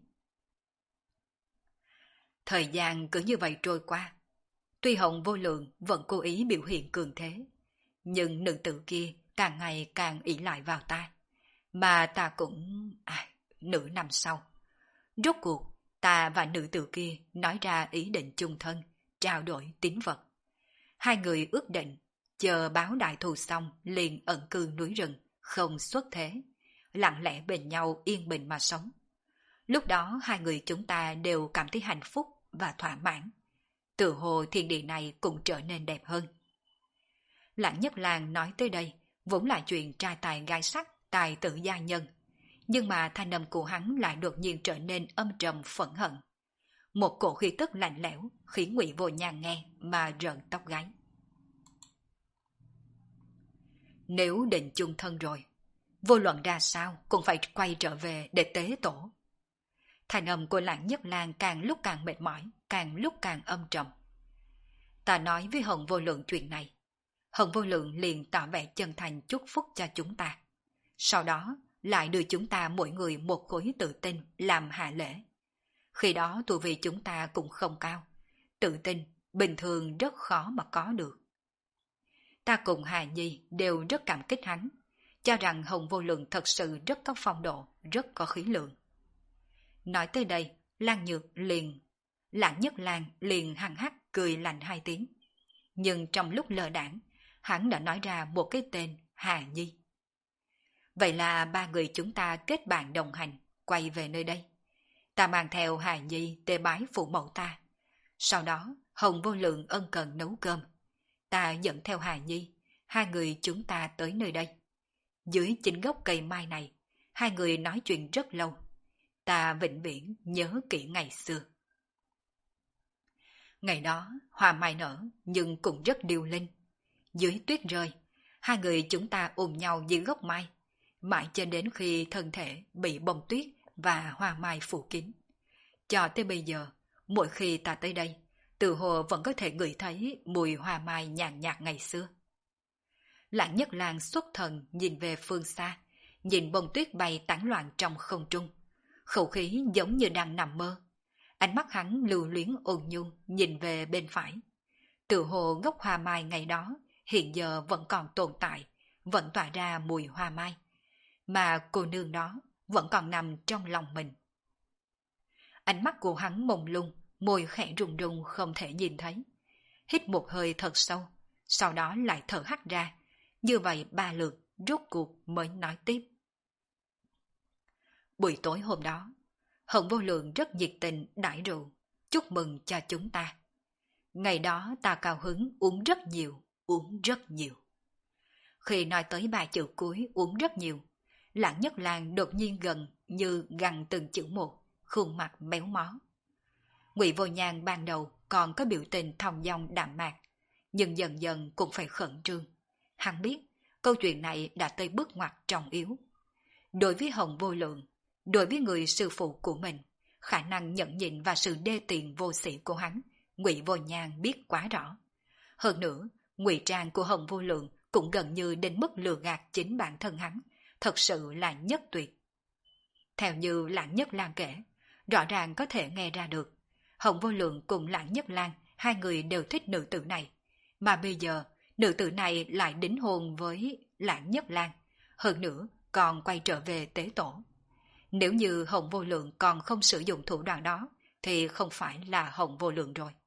Thời gian cứ như vậy trôi qua. Tuy Hồng Vô Lượng vẫn cố ý biểu hiện cường thế, nhưng nữ tử kia càng ngày càng ỷ lại vào ta. Mà ta cũng... À, nửa năm sau. Rốt cuộc, ta và nữ tử kia nói ra ý định chung thân, trao đổi tín vật. Hai người ước định, chờ báo đại thù xong liền ẩn cư núi rừng, không xuất thế, lặng lẽ bên nhau yên bình mà sống. Lúc đó hai người chúng ta đều cảm thấy hạnh phúc và thỏa mãn. Tự hồ thiên địa này cũng trở nên đẹp hơn. Lãng Nhất Lang nói tới đây, vốn là chuyện trai tài gái sắc, tài tử gia nhân. Nhưng mà thanh âm của hắn lại đột nhiên trở nên âm trầm phẫn hận. Một cổ khí tức lạnh lẽo khiến Ngụy Vô Nhàn nghe mà rợn tóc gáy. Nếu định chung thân rồi, vô luận ra sao cũng phải quay trở về để tế tổ. Thanh âm của Lãng Nhất Lang càng lúc càng mệt mỏi, càng lúc càng âm trầm. Ta nói với Hồng Vô Lượng chuyện này. Hồng Vô Lượng liền tỏ vẻ chân thành chúc phúc cho chúng ta. Sau đó lại đưa chúng ta mỗi người một khối tự tin làm hạ lễ. Khi đó tu vi chúng ta cũng không cao. Tự tin bình thường rất khó mà có được. Ta cùng Hà Nhi đều rất cảm kích hắn, cho rằng Hồng Vô Lượng thật sự rất có phong độ, rất có khí lượng. Nói tới đây, Lan Nhược liền, Lãng Nhất Lang liền hằng hắc cười lạnh hai tiếng. Nhưng trong lúc lơ đãng, hắn đã nói ra một cái tên Hà Nhi. Vậy là ba người chúng ta kết bạn đồng hành, quay về nơi đây. Ta mang theo Hà Nhi tế bái phụ mẫu ta. Sau đó, Hồng Vô Lượng ân cần nấu cơm. Ta dẫn theo Hà Nhi, hai người chúng ta tới nơi đây. Dưới chính gốc cây mai này, hai người nói chuyện rất lâu. Ta vĩnh viễn nhớ kỹ ngày xưa. Ngày đó, hoa mai nở, nhưng cũng rất điêu linh. Dưới tuyết rơi, hai người chúng ta ôm nhau dưới gốc mai, mãi cho đến khi thân thể bị bông tuyết và hoa mai phủ kín. Cho tới bây giờ, mỗi khi ta tới đây, tự hồ vẫn có thể ngửi thấy mùi hoa mai nhàn nhạt ngày xưa. Lãng Nhất Lang xuất thần nhìn về phương xa, nhìn bông tuyết bay tán loạn trong không trung. Khẩu khí giống như đang nằm mơ. Ánh mắt hắn lưu luyến ôn nhu nhìn về bên phải. Tự hồ gốc hoa mai ngày đó hiện giờ vẫn còn tồn tại, vẫn tỏa ra mùi hoa mai. Mà cô nương đó vẫn còn nằm trong lòng mình. Ánh mắt của hắn mông lung, môi khẽ rung rung không thể nhìn thấy. Hít một hơi thật sâu, sau đó lại thở hắt ra. Như vậy ba lượt, rốt cuộc mới nói tiếp. Buổi tối hôm đó, Hồng Vô Lượng rất nhiệt tình đãi rượu, chúc mừng cho chúng ta. Ngày đó ta cao hứng uống rất nhiều, uống rất nhiều. Khi nói tới ba chữ cuối uống rất nhiều, Lãng Nhất Lang đột nhiên gần như gằn từng chữ một, khuôn mặt méo mó. Ngụy Vô Nhàn ban đầu còn có biểu tình thong dong đạm mạc, nhưng dần dần cũng phải khẩn trương. Hắn biết câu chuyện này đã tới bước ngoặt trọng yếu. Đối với Hồng Vô Lượng, đối với người sư phụ của mình, khả năng nhẫn nhịn và sự đê tiện vô sĩ của hắn, Ngụy Vô Nhàn biết quá rõ. Hơn nữa, ngụy trang của Hồng Vô Lượng cũng gần như đến mức lừa gạt chính bản thân hắn, thật sự là nhất tuyệt. Theo như Lãng Nhất Lang kể, rõ ràng có thể nghe ra được, Hồng Vô Lượng cùng Lãng Nhất Lang hai người đều thích nữ tử này, mà bây giờ nữ tử này lại đính hôn với Lãng Nhất Lang, hơn nữa còn quay trở về tế tổ. Nếu như Hồng Vô Lượng còn không sử dụng thủ đoạn đó, thì không phải là Hồng Vô Lượng rồi.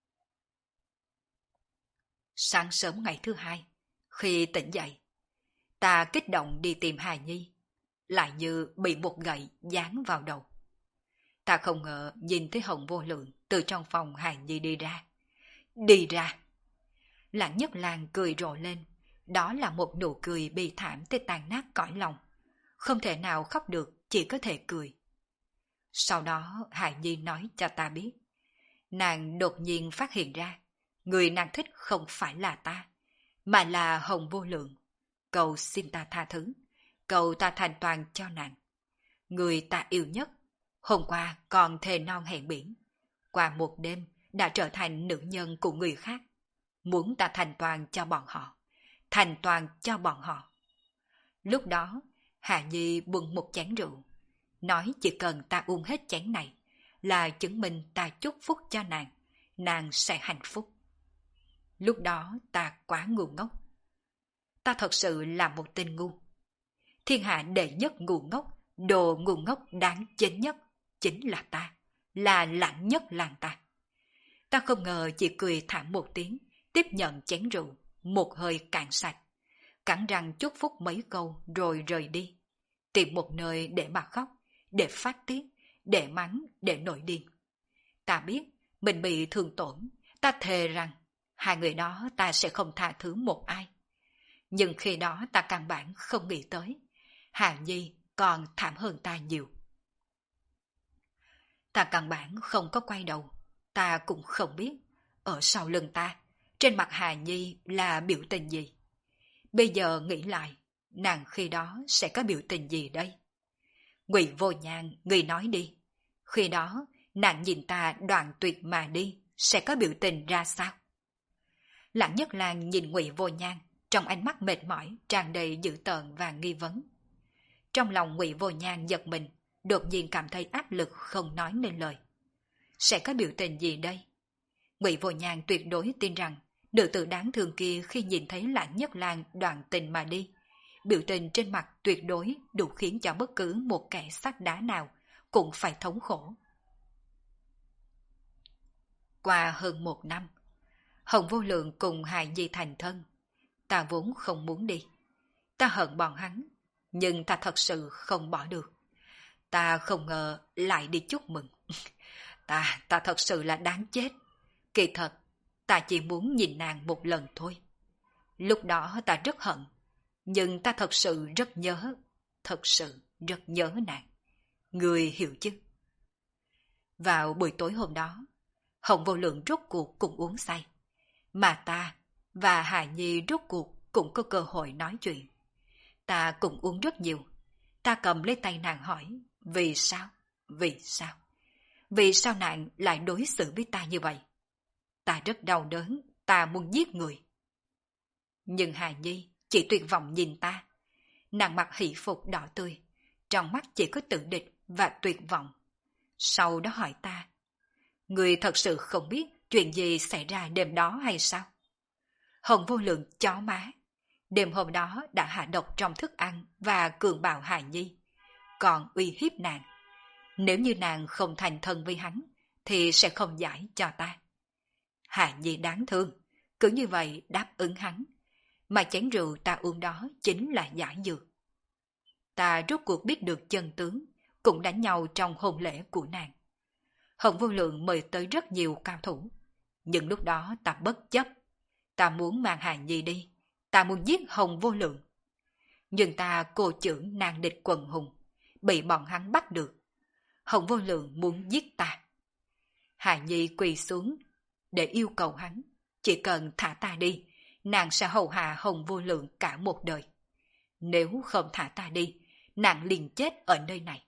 Sáng sớm ngày thứ hai, khi tỉnh dậy, ta kích động đi tìm Hà Nhi, lại như bị một gậy giáng vào đầu. Ta không ngờ nhìn thấy Hồng Vô Lượng từ trong phòng Hà Nhi đi ra. Đi ra! Lãng Nhất Lang cười rộ lên, đó là một nụ cười bi thảm tới tàn nát cõi lòng. Không thể nào khóc được, chỉ có thể cười. Sau đó Hà Nhi nói cho ta biết, nàng đột nhiên phát hiện ra, người nàng thích không phải là ta, mà là Hồng Vô Lượng. Cầu xin ta tha thứ, cầu ta thành toàn cho nàng. Người ta yêu nhất, hôm qua còn thề non hẹn biển, qua một đêm đã trở thành nữ nhân của người khác. Muốn ta thành toàn cho bọn họ, thành toàn cho bọn họ. Lúc đó, Hà Nhi bưng một chén rượu, nói chỉ cần ta uống hết chén này, là chứng minh ta chúc phúc cho nàng, nàng sẽ hạnh phúc. Lúc đó ta quá ngu ngốc. Ta thật sự là một tên ngu. Thiên hạ đệ nhất ngu ngốc, đồ ngu ngốc đáng chết nhất, chính là ta, là lãnh nhất làng ta. Ta không ngờ chỉ cười thảm một tiếng, tiếp nhận chén rượu, một hơi cạn sạch, cắn răng chúc phúc mấy câu rồi rời đi, tìm một nơi để mà khóc, để phát tiết, để mắng, để nổi điên. Ta biết mình bị thương tổn, ta thề rằng hai người đó ta sẽ không tha thứ một ai. Nhưng khi đó ta căn bản không nghĩ tới, Hà Nhi còn thảm hơn ta nhiều. Ta căn bản không có quay đầu, ta cũng không biết ở sau lưng ta, trên mặt Hà Nhi là biểu tình gì. Bây giờ nghĩ lại, nàng khi đó sẽ có biểu tình gì đây? Ngụy Vô Nhan, người nói đi. Khi đó, nàng nhìn ta đoạn tuyệt mà đi, sẽ có biểu tình ra sao? Lãng Nhất Lang nhìn Ngụy Vô Nhan, trong ánh mắt mệt mỏi, tràn đầy dữ tợn và nghi vấn. Trong lòng Ngụy Vô Nhan giật mình, đột nhiên cảm thấy áp lực không nói nên lời. Sẽ có biểu tình gì đây? Ngụy Vô Nhan tuyệt đối tin rằng nữ tử đáng thương kia khi nhìn thấy Lãng Nhất Lang đoạn tình mà đi, biểu tình trên mặt tuyệt đối đủ khiến cho bất cứ một kẻ sắt đá nào cũng phải thống khổ. Qua hơn một năm, Hồng Vô Lượng cùng Hài Nhi thành thân. Ta vốn không muốn đi. Ta hận bọn hắn, nhưng ta thật sự không bỏ được. Ta không ngờ lại đi chúc mừng. ta, ta thật sự là đáng chết. Kỳ thật, ta chỉ muốn nhìn nàng một lần thôi. Lúc đó ta rất hận, nhưng ta thật sự rất nhớ, thật sự rất nhớ nàng. Người hiểu chứ? Vào buổi tối hôm đó, Hồng Vô Lượng rốt cuộc cũng uống say. Mà ta và Hà Nhi rốt cuộc cũng có cơ hội nói chuyện. Ta cũng uống rất nhiều. Ta cầm lấy tay nàng hỏi, vì sao? Vì sao? Vì sao nàng lại đối xử với ta như vậy? Ta rất đau đớn, ta muốn giết người. Nhưng Hà Nhi chỉ tuyệt vọng nhìn ta. Nàng mặc hỷ phục đỏ tươi, trong mắt chỉ có tự địch và tuyệt vọng. Sau đó hỏi ta, người thật sự không biết chuyện gì xảy ra đêm đó hay sao? Hồng Vô Lượng chó má. Đêm hôm đó đã hạ độc trong thức ăn và cường bạo Hà Nhi, còn uy hiếp nàng. Nếu như nàng không thành thân với hắn, thì sẽ không giải cho ta. Hà Nhi đáng thương, cứ như vậy đáp ứng hắn. Mà chén rượu ta uống đó chính là giải dược. Ta rốt cuộc biết được chân tướng, cũng đánh nhau trong hôn lễ của nàng. Hồng Vô Lượng mời tới rất nhiều cao thủ. Nhưng lúc đó ta bất chấp. Ta muốn mang Hà Nhi đi. Ta muốn giết Hồng Vô Lượng. Nhưng ta cô trưởng nàng địch quần hùng, bị bọn hắn bắt được. Hồng Vô Lượng muốn giết ta. Hà Nhi quỳ xuống để yêu cầu hắn, chỉ cần thả ta đi, nàng sẽ hầu hạ Hồng Vô Lượng cả một đời. Nếu không thả ta đi, nàng liền chết ở nơi này.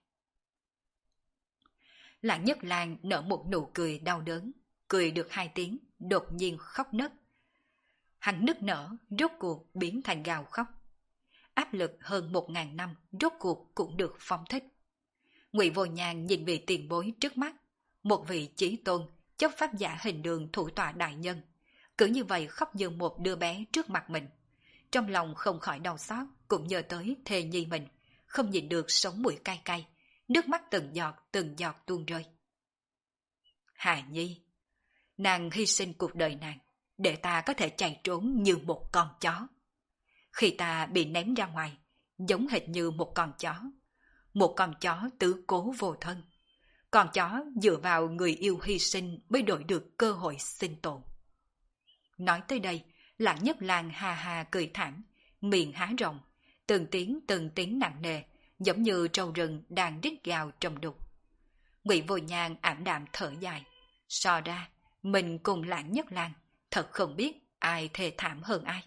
Lãng Nhất Lang nở một nụ cười đau đớn, cười được hai tiếng, đột nhiên khóc nấc. Hắn nức nở, rốt cuộc biến thành gào khóc. Áp lực hơn một ngàn năm, rốt cuộc cũng được phóng thích. Ngụy Vô Nhan nhìn về tiền bối trước mắt, một vị chí tôn, chấp pháp giả hình đường thủ tọa đại nhân, cứ như vậy khóc như một đứa bé trước mặt mình. Trong lòng không khỏi đau xót, cũng nhớ tới thê nhi mình, không nhìn được sống mũi cay cay, nước mắt từng giọt từng giọt tuôn rơi. Hà Nhi, nàng hy sinh cuộc đời nàng, để ta có thể chạy trốn như một con chó. Khi ta bị ném ra ngoài, giống hệt như một con chó, một con chó tứ cố vô thân. Con chó dựa vào người yêu hy sinh mới đổi được cơ hội sinh tồn. Nói tới đây, Lãng Nhất Lang ha ha cười thảm, miệng há rộng, từng tiếng từng tiếng nặng nề, giống như trâu rừng đang rít gào trong đục. Ngụy Vô Nhan ảm đạm thở dài, so ra mình cùng Lãng Nhất Lang thật không biết ai thê thảm hơn ai.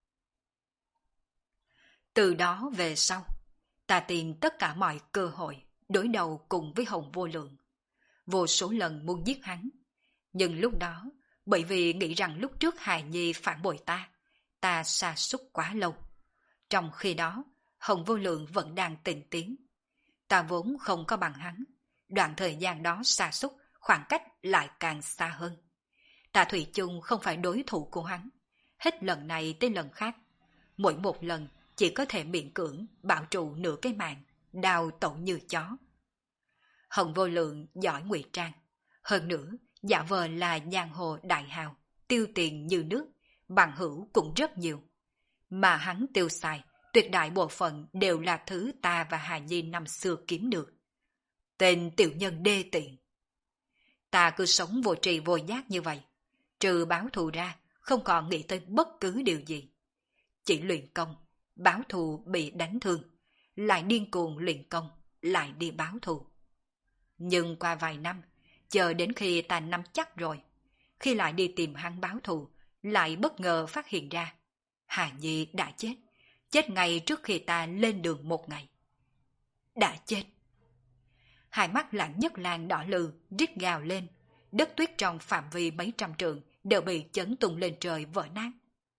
Từ đó về sau, ta tìm tất cả mọi cơ hội đối đầu cùng với Hồng Vô Lượng. Vô số lần muốn giết hắn, nhưng lúc đó bởi vì nghĩ rằng lúc trước Hài Nhi phản bội ta, ta sa sút quá lâu. Trong khi đó, Hồng Vô Lượng vẫn đang tỉnh tiến. Ta vốn không có bằng hắn, đoạn thời gian đó xa xúc, khoảng cách lại càng xa hơn. Ta thủy chung không phải đối thủ của hắn, hết lần này tới lần khác. Mỗi một lần chỉ có thể miễn cưỡng bảo trụ nửa cái mạng, đào tẩu như chó. Hồng Vô Lượng giỏi ngụy trang, hơn nữa giả vờ là giang hồ đại hào, tiêu tiền như nước, bằng hữu cũng rất nhiều. Mà hắn tiêu xài, tuyệt đại bộ phận đều là thứ ta và Hà Nhi năm xưa kiếm được. Tên tiểu nhân đê tiện. Ta cứ sống vô trì vô giác như vậy, trừ báo thù ra, không còn nghĩ tới bất cứ điều gì. Chỉ luyện công, báo thù bị đánh thương, lại điên cuồng luyện công, lại đi báo thù. Nhưng qua vài năm, chờ đến khi ta nắm chắc rồi, khi lại đi tìm hắn báo thù, lại bất ngờ phát hiện ra, Hà Nhi đã chết, chết ngay trước khi ta lên đường một ngày. Đã chết. Hai mắt Lãng Nhất Lang đỏ lừ, rít gào lên, đất tuyết trong phạm vi mấy trăm trượng đều bị chấn tung lên trời vỡ nát.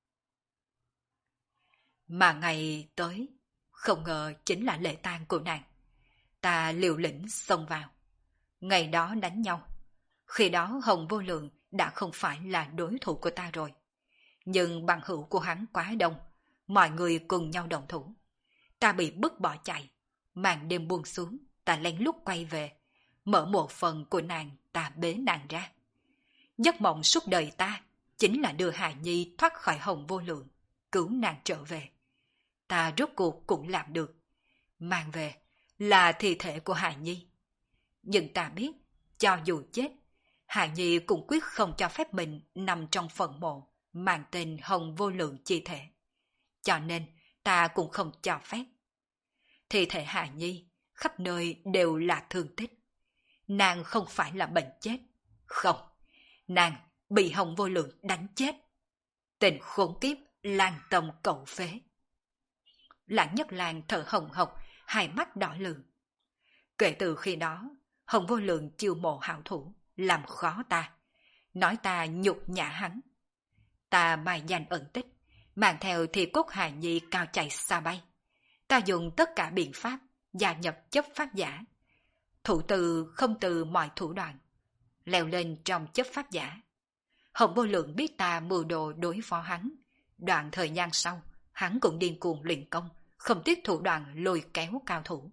Mà ngày tới, không ngờ chính là lễ tang của nàng. Ta liều lĩnh xông vào. Ngày đó đánh nhau. Khi đó Hồng Vô Lượng đã không phải là đối thủ của ta rồi. Nhưng bằng hữu của hắn quá đông, mọi người cùng nhau đồng thủ. Ta bị bức bỏ chạy. Màn đêm buông xuống, ta lén lút quay về. Mở một phần của nàng, ta bế nàng ra. Giấc mộng suốt đời ta chính là đưa Hà Nhi thoát khỏi Hồng Vô Lượng, cứu nàng trở về. Ta rốt cuộc cũng làm được. Mang về là thi thể của Hà Nhi. Nhưng ta biết, cho dù chết, Hà Nhi cũng quyết không cho phép mình nằm trong phần mộ mang tên Hồng Vô Lượng chi thể. Cho nên ta cũng không cho phép. Thi thể Hà Nhi khắp nơi đều là thương tích. Nàng không phải là bệnh chết. Không, nàng bị Hồng Vô Lượng đánh chết. Tình khốn kiếp lang tông cẩu phế. Lãng Nhất Lang thở hồng hộc, hai mắt đỏ lừ. Kể từ khi đó, Hồng Vô Lượng chiêu mộ hảo thủ, làm khó ta, nói ta nhục nhã hắn. Ta mai danh ẩn tích, mang theo thì cốt Hà Nhi cao chạy xa bay. Ta dùng tất cả biện pháp, gia nhập chấp pháp giả. Thủ từ không từ mọi thủ đoạn, leo lên trong chấp pháp giả. Hồng Vô Lượng biết ta mưu đồ đối phó hắn. Đoạn thời gian sau, hắn cũng điên cuồng luyện công, không tiếc thủ đoạn lôi kéo cao thủ.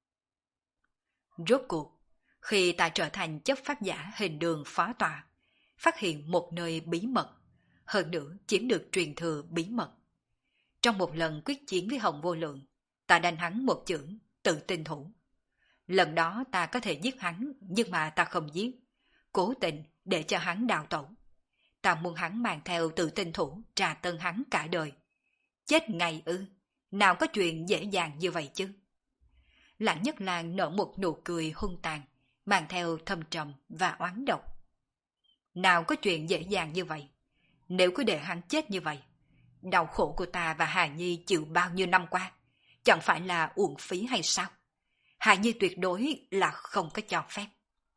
Rốt cuộc, khi ta trở thành chấp pháp giả hình đường phó tọa, phát hiện một nơi bí mật, hơn nữa chiếm được truyền thừa bí mật. Trong một lần quyết chiến với Hồng Vô Lượng, ta đánh hắn một chưởng, tự tin thủ. Lần đó ta có thể giết hắn, nhưng mà ta không giết, cố tình để cho hắn đào tẩu. Ta muốn hắn mang theo tự tin thủ trà tân hắn cả đời. Chết ngày ư, nào có chuyện dễ dàng như vậy chứ. Lãng Nhất Lang nở một nụ cười hung tàn, mang theo thâm trầm và oán độc. Nào có chuyện dễ dàng như vậy. Nếu cứ để hắn chết như vậy, đau khổ của ta và Hà Nhi chịu bao nhiêu năm qua, chẳng phải là uổng phí hay sao? Hà Nhi tuyệt đối là không có cho phép.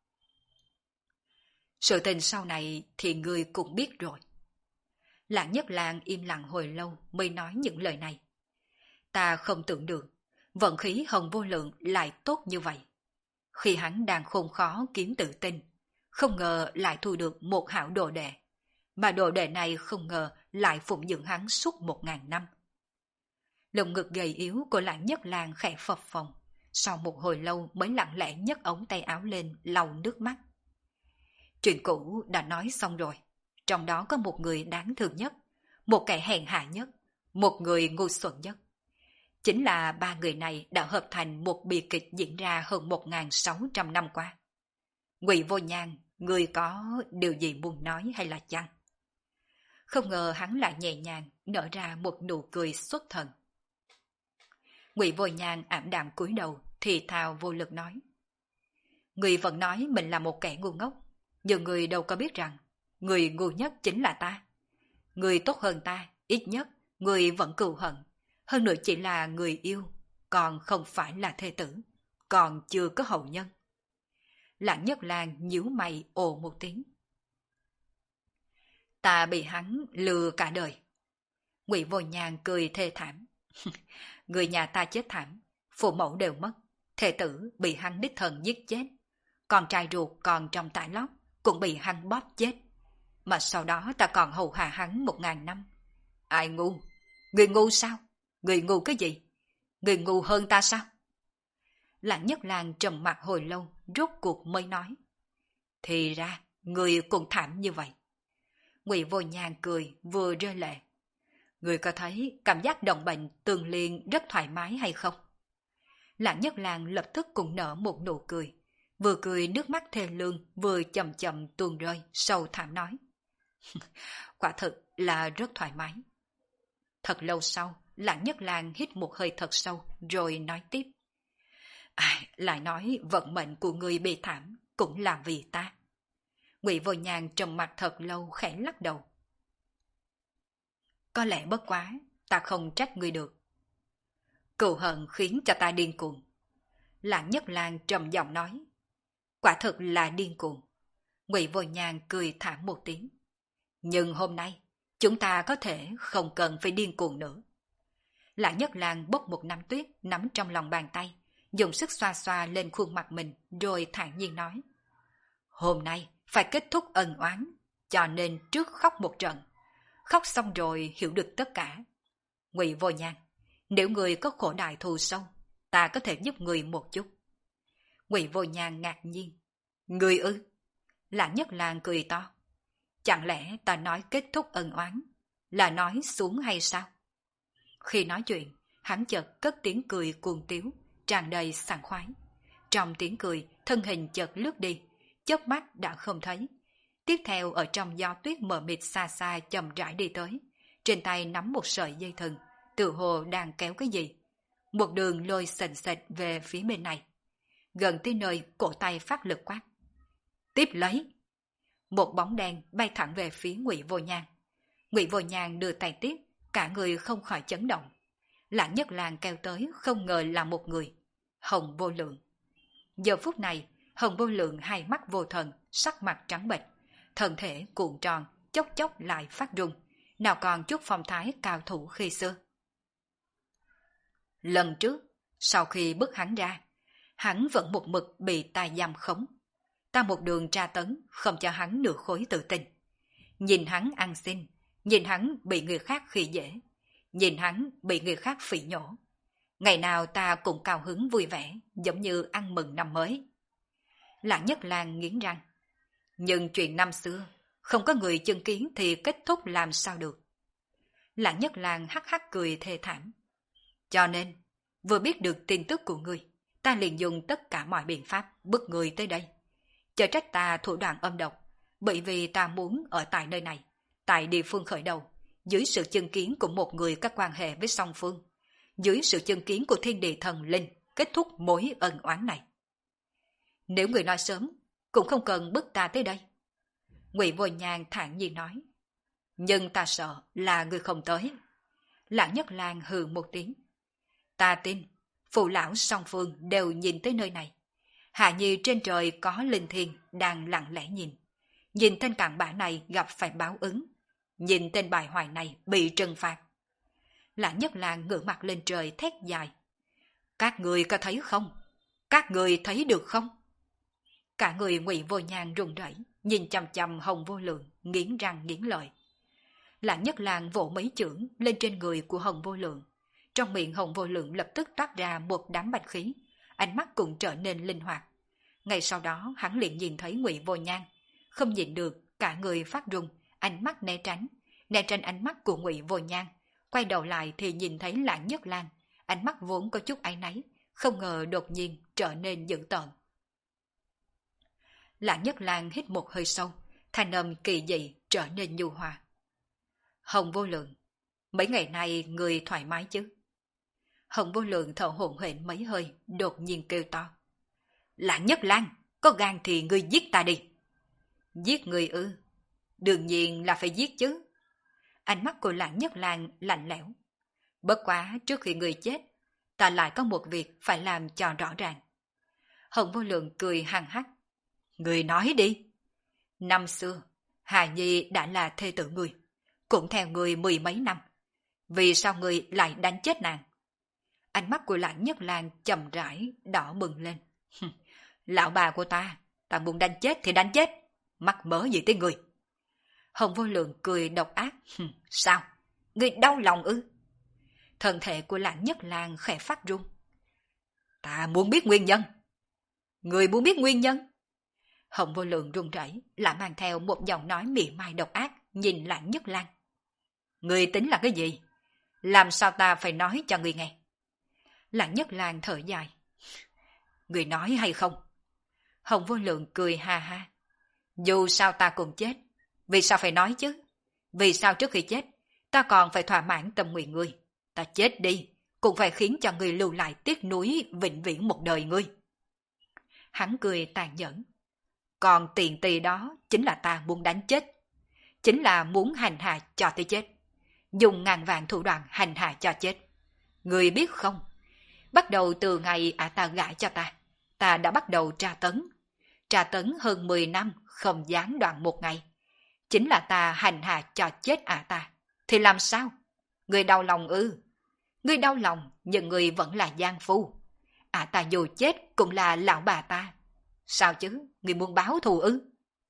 Sự tình sau này thì ngươi cũng biết rồi. Lãng Nhất Lang im lặng hồi lâu mới nói những lời này. Ta không tưởng được, vận khí Hồng Vô Lượng lại tốt như vậy. Khi hắn đang khôn khó kiếm tự tin, không ngờ lại thu được một hảo đồ đệ. Mà đồ đệ này không ngờ lại phụng dưỡng hắn suốt một ngàn năm. Lồng ngực gầy yếu của Lãng Nhất Lang khẽ phập phồng, sau một hồi lâu mới lặng lẽ nhấc ống tay áo lên lau nước mắt. Chuyện cũ đã nói xong rồi, trong đó có một người đáng thương nhất, một kẻ hèn hạ nhất, một người ngu xuẩn nhất. Chính là ba người này đã hợp thành một bi kịch diễn ra hơn một nghìn sáu trăm năm qua. Ngụy Vô Nhan, người có điều gì muốn nói hay là chăng? Không ngờ hắn lại nhẹ nhàng nở ra một nụ cười xuất thần. Ngụy Vô Nhan ảm đạm cúi đầu, thì thào vô lực nói. Người vẫn nói mình là một kẻ ngu ngốc, nhưng người đâu có biết rằng người ngu nhất chính là ta. Người tốt hơn ta, ít nhất người vẫn cừu hận, hơn nữa chỉ là người yêu, còn không phải là thê tử, còn chưa có hậu nhân. Lãng Nhất Lang nhíu mày ồ một tiếng. Ta bị hắn lừa cả đời. Ngụy Vô Nhan cười thê thảm. Người nhà ta chết thảm, phụ mẫu đều mất, thê tử bị hắn đích thần giết chết, con trai ruột còn trong tải lót cũng bị hắn bóp chết, mà sau đó ta còn hầu hạ hắn một ngàn năm. Ai ngu? Người ngu sao? Người ngu cái gì? Người ngu hơn ta sao? Lãng Nhất Lang trầm mặt hồi lâu, rốt cuộc mới nói. Thì ra, người cũng thảm như vậy. Ngụy Vô Nhàn cười, vừa rơi lệ. Người có thấy cảm giác đồng bệnh tương liên rất thoải mái hay không? Lãng Nhất Lang lập tức cũng nở một nụ cười, vừa cười nước mắt thê lương, vừa chậm chậm tuôn rơi, sâu thẳm nói. Quả thực là rất thoải mái. Thật lâu sau, Lãng Nhất Lang hít một hơi thật sâu, rồi nói tiếp. À, lại nói vận mệnh của người bị thảm, cũng là vì ta. Ngụy Vô Nhàn trầm mặt thật lâu khẽ lắc đầu. Có lẽ bất quá, ta không trách ngươi được. Cừu hận khiến cho ta điên cuồng. Lãng Nhất Lang trầm giọng nói. Quả thực là điên cuồng. Ngụy Vô Nhàn cười thảm một tiếng. Nhưng hôm nay, chúng ta có thể không cần phải điên cuồng nữa. Lãng Nhất Lang bốc một nắm tuyết nắm trong lòng bàn tay, dùng sức xoa xoa lên khuôn mặt mình, rồi thản nhiên nói. Hôm nay phải kết thúc ân oán, cho nên trước khóc một trận. Khóc xong rồi hiểu được tất cả. Ngụy Vô Nhàn, nếu người có khổ đại thù sâu, ta có thể giúp người một chút. Ngụy Vô Nhàn ngạc nhiên. Người ư? Lãng Nhất Lang cười to. Chẳng lẽ ta nói kết thúc ân oán là nói xuống hay sao? Khi nói chuyện, hắn chợt cất tiếng cười cuồng tiếu, tràn đầy sảng khoái. Trong tiếng cười, thân hình chợt lướt đi, chớp mắt đã không thấy. Tiếp theo ở trong gió tuyết mờ mịt xa xa chậm rãi đi tới, trên tay nắm một sợi dây thừng, tự hồ đang kéo cái gì. Một đường lôi sền sệt về phía bên này. Gần tới nơi, cổ tay phát lực quát. Tiếp lấy! Một bóng đen bay thẳng về phía Ngụy Vô Nhàn. Ngụy Vô Nhàn đưa tay tiếp, cả người không khỏi chấn động. Lãng Nhất Lang kéo tới không ngờ là một người, Hồng Vô Lượng. Giờ phút này, Hồng Vô Lượng hai mắt vô thần, sắc mặt trắng bệch, thân thể cuộn tròn, chốc chốc lại phát run, nào còn chút phong thái cao thủ khi xưa. Lần trước, sau khi bức hắn ra, hắn vẫn một mực bị ta giam khống. Ta một đường tra tấn, không cho hắn nửa khối tự tin. Nhìn hắn ăn xin, nhìn hắn bị người khác khi dễ, nhìn hắn bị người khác phỉ nhổ. Ngày nào ta cũng cao hứng vui vẻ, giống như ăn mừng năm mới. Lãng Nhất Lang nghiến răng. Nhưng chuyện năm xưa, không có người chứng kiến thì kết thúc làm sao được. Lãng Nhất Lang hắc hắc cười thê thảm. Cho nên, vừa biết được tin tức của ngươi, ta liền dùng tất cả mọi biện pháp bức ngươi tới đây. Chớ trách ta thủ đoạn âm độc, bởi vì ta muốn ở tại nơi này, tại địa phương khởi đầu, dưới sự chứng kiến của một người có quan hệ với song phương, dưới sự chứng kiến của thiên địa thần linh, kết thúc mối ân oán này. Nếu người nói sớm, cũng không cần bức ta tới đây. Ngụy Vô Nhàn thản nhiên nói. Nhưng ta sợ là người không tới. Lãng Nhất Lang hừ một tiếng. Ta tin, phụ lão song phương đều nhìn tới nơi này. Hạ Nhi trên trời có linh thiêng đang lặng lẽ nhìn. Nhìn tên cặn bã này gặp phải báo ứng. Nhìn tên bài hoài này bị trừng phạt. Lãng Nhất Lang ngửa mặt lên trời thét dài. Các người có thấy không? Các người thấy được không? Cả người Ngụy Vô Nhàn run rẩy, nhìn chằm chằm Hồng Vô Lượng, nghiến răng nghiến lợi. Lãng Nhất Lang vỗ mấy chưởng lên trên người của Hồng Vô Lượng. Trong miệng Hồng Vô Lượng lập tức toát ra một đám bạch khí, ánh mắt cũng trở nên linh hoạt. Ngay sau đó hắn liền nhìn thấy Ngụy Vô Nhàn, không nhìn được, cả người phát run, ánh mắt né tránh, né tránh ánh mắt của Ngụy Vô Nhàn, quay đầu lại thì nhìn thấy Lãng Nhất Lang, ánh mắt vốn có chút áy náy, không ngờ đột nhiên trở nên dữ tợn. Lãng Nhất Lang hít một hơi sâu, thanh âm kỳ dị trở nên nhu hòa. Hồng Vô Lượng, mấy ngày nay người thoải mái chứ? Hồng Vô Lượng thở hổn hển mấy hơi, đột nhiên kêu to. Lãng Nhất Lang, có gan thì ngươi giết ta đi. Giết người ư? Đương nhiên là phải giết chứ. Ánh mắt của Lãng Nhất Lang lạnh lẽo. Bất quá trước khi người chết, ta lại có một việc phải làm cho rõ ràng. Hồng Vô Lượng cười hằng hắc. Người nói đi. Năm xưa, Hà Nhi đã là thê tử người, cũng theo người mười mấy năm. Vì sao người lại đánh chết nàng? Ánh mắt của Lãng Nhất Lang chậm rãi đỏ bừng lên. Lão bà của ta, ta muốn đánh chết thì đánh chết, mắc mớ gì tới người? Hồng Vô Lượng cười độc ác. Sao? Người đau lòng ư? Thân thể của Lãng Nhất Lang khẽ phát run. Ta muốn biết nguyên nhân. Người muốn biết nguyên nhân? Hồng Vô Lượng run rẩy, lại mang theo một giọng nói mỉa mai độc ác, nhìn Lãng Nhất Lang. Người tính là cái gì? Làm sao ta phải nói cho người nghe? Lãng Nhất Lang thở dài. Người nói hay không? Hồng Vô Lượng cười ha ha. Dù sao ta cũng chết, vì sao phải nói chứ? Vì sao trước khi chết, ta còn phải thỏa mãn tâm nguyện ngươi? Ta chết đi, cũng phải khiến cho ngươi lưu lại tiếc nuối vĩnh viễn một đời ngươi. Hắn cười tàn nhẫn. Còn tiền tỳ đó chính là ta muốn đánh chết. Chính là muốn hành hạ cho tới chết. Dùng ngàn vạn thủ đoạn hành hạ cho chết. Ngươi biết không? Bắt đầu từ ngày ả ta gả cho ta, ta đã bắt đầu tra tấn. Tra tấn hơn mười năm, không gián đoạn một ngày. Chính là ta hành hạ cho chết ả ta. Thì làm sao? Ngươi đau lòng ư? Ngươi đau lòng, nhưng ngươi vẫn là giang phu. Ả ta dù chết cũng là lão bà ta. Sao chứ? Ngươi muốn báo thù ư?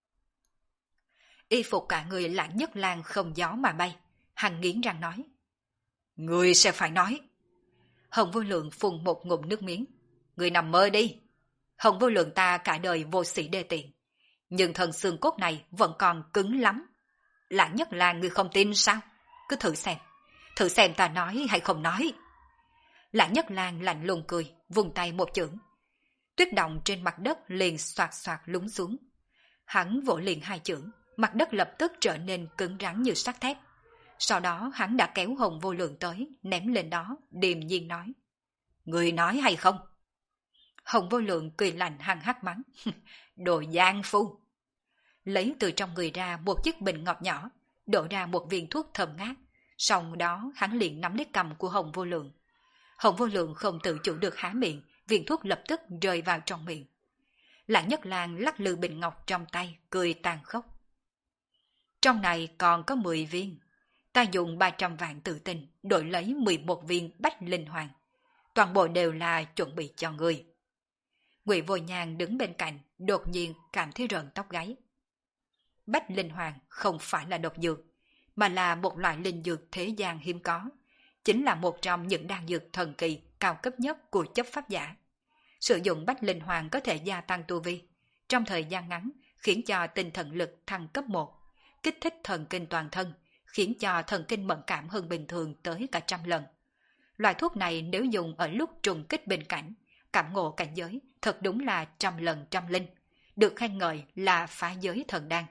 Y phục cả người Lãng Nhất Lang không gió mà bay. Hắn nghiến răng nói. Ngươi sẽ phải nói. Hồng Vô Lượng phun một ngụm nước miếng. Ngươi nằm mơ đi. Hồng Vô Lượng ta cả đời vô sĩ đê tiện. Nhưng thần xương cốt này vẫn còn cứng lắm. Lãng Nhất Lang ngươi không tin sao? Cứ thử xem. Thử xem ta nói hay không nói. Lãng Nhất Lang lạnh lùng cười, vùng tay một chưởng. Tuyết động trên mặt đất liền xoạt xoạt lún xuống. Hắn vỗ liền hai chưởng, mặt đất lập tức trở nên cứng rắn như sắt thép. Sau đó hắn đã kéo Hồng Vô Lượng tới, ném lên đó, điềm nhiên nói. Người nói hay không? Hồng Vô Lượng cười lạnh hăng hắc mắng. Đồ gian phu. Lấy từ trong người ra một chiếc bình ngọc nhỏ, đổ ra một viên thuốc thơm ngát. Sau đó hắn liền nắm lấy cầm của Hồng Vô Lượng. Hồng Vô Lượng không tự chủ được há miệng, viên thuốc lập tức rơi vào trong miệng. Lãng Nhất Lang lắc lư bình ngọc trong tay, cười tàn khốc. Trong này còn có mười viên. Ta dùng ba trăm vạn tự tinh đổi lấy mười một viên bách linh hoàng. Toàn bộ đều là chuẩn bị cho người. Ngụy Vô Nhàn đứng bên cạnh, đột nhiên cảm thấy rợn tóc gáy. Bách linh hoàng không phải là độc dược, mà là một loại linh dược thế gian hiếm có. Chính là một trong những đan dược thần kỳ cao cấp nhất của chấp pháp giả. Sử dụng bách linh hoàng có thể gia tăng tu vi, trong thời gian ngắn khiến cho tinh thần lực thăng cấp một, kích thích thần kinh toàn thân, khiến cho thần kinh mẫn cảm hơn bình thường tới cả trăm lần. Loại thuốc này nếu dùng ở lúc trùng kích bình cảnh, cảm ngộ cảnh giới, thật đúng là trăm lần trăm linh, được khen ngợi là phá giới thần đan.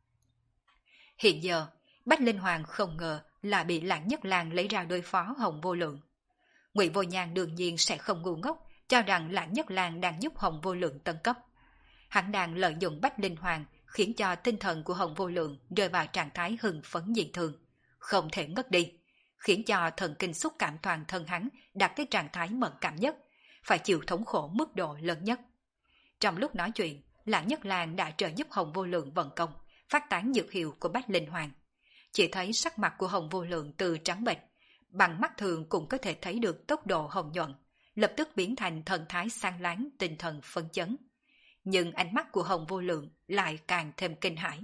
Hiện giờ, Bách Linh Hoàng không ngờ là bị Lãng Nhất Lang lấy ra đối phó Hồng Vô Lượng. Ngụy Vô Nhàn đương nhiên sẽ không ngu ngốc, cho rằng Lãng Nhất Lang đang giúp Hồng Vô Lượng tấn cấp. Hắn đang lợi dụng Bách Linh Hoàng khiến cho tinh thần của Hồng Vô Lượng rơi vào trạng thái hưng phấn dị thường, không thể ngất đi, khiến cho thần kinh xúc cảm toàn thân hắn đạt tới trạng thái mẫn cảm nhất, phải chịu thống khổ mức độ lớn nhất. Trong lúc nói chuyện, Lãng Nhất Lang đã trợ giúp Hồng Vô Lượng vận công, phát tán dược hiệu của Bách Linh Hoàng. Chỉ thấy sắc mặt của Hồng Vô Lượng từ trắng bệch, bằng mắt thường cũng có thể thấy được tốc độ hồng nhuận, lập tức biến thành thần thái sáng láng, tinh thần phấn chấn. Nhưng ánh mắt của Hồng Vô Lượng lại càng thêm kinh hãi.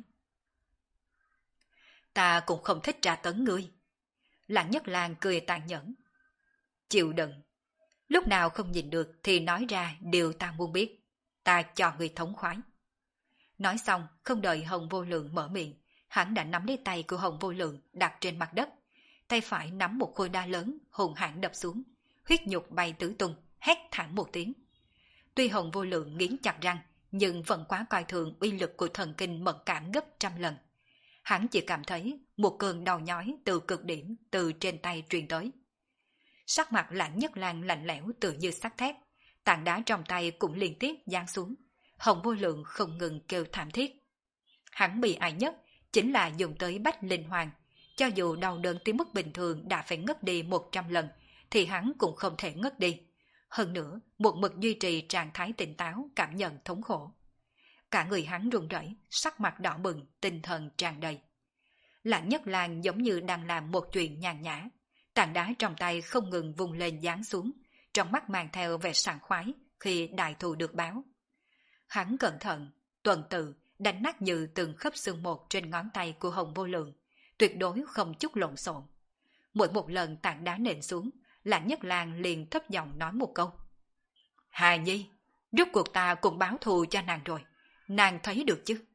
Ta cũng không thích tra tấn ngươi. Lãng Nhất Lang cười tàn nhẫn. Chịu đựng. Lúc nào không nhìn được thì nói ra điều ta muốn biết. Ta cho ngươi thống khoái. Nói xong, không đợi Hồng Vô Lượng mở miệng, hắn đã nắm lấy tay của Hồng Vô Lượng đặt trên mặt đất. Tay phải nắm một khối đá lớn, hùng hãn đập xuống. Huyết nhục bay tứ tung, hét thẳng một tiếng. Tuy Hồng Vô Lượng nghiến chặt răng, nhưng vẫn quá coi thường uy lực của thần kinh mẫn cảm gấp trăm lần. Hắn chỉ cảm thấy một cơn đau nhói từ cực điểm từ trên tay truyền tới. Sắc mặt Lãng Nhất Lang lạnh lẽo tự như sắt thép, tảng đá trong tay cũng liên tiếp giáng xuống. Hồng Vô Lượng không ngừng kêu thảm thiết. Hắn bị ai nhất chính là dùng tới Bách Linh Hoàng. Cho dù đau đớn tới mức bình thường đã phải ngất đi một trăm lần, thì hắn cũng không thể ngất đi. Hơn nữa, một mực duy trì trạng thái tỉnh táo, cảm nhận thống khổ. Cả người hắn run rẩy, sắc mặt đỏ bừng, tinh thần tràn đầy. Lãng Nhất Lang giống như đang làm một chuyện nhàn nhã. Tảng đá trong tay không ngừng vung lên giáng xuống, trong mắt mang theo vẻ sảng khoái khi đại thù được báo. Hắn cẩn thận, tuần tự, đánh nát như từng khớp xương một trên ngón tay của Hồng Vô Lượng, tuyệt đối không chút lộn xộn. Mỗi một lần tảng đá nện xuống, Lãnh Nhất Lang liền thấp giọng nói một câu. Hà Nhi, rốt cuộc ta cũng báo thù cho nàng rồi, nàng thấy được chứ?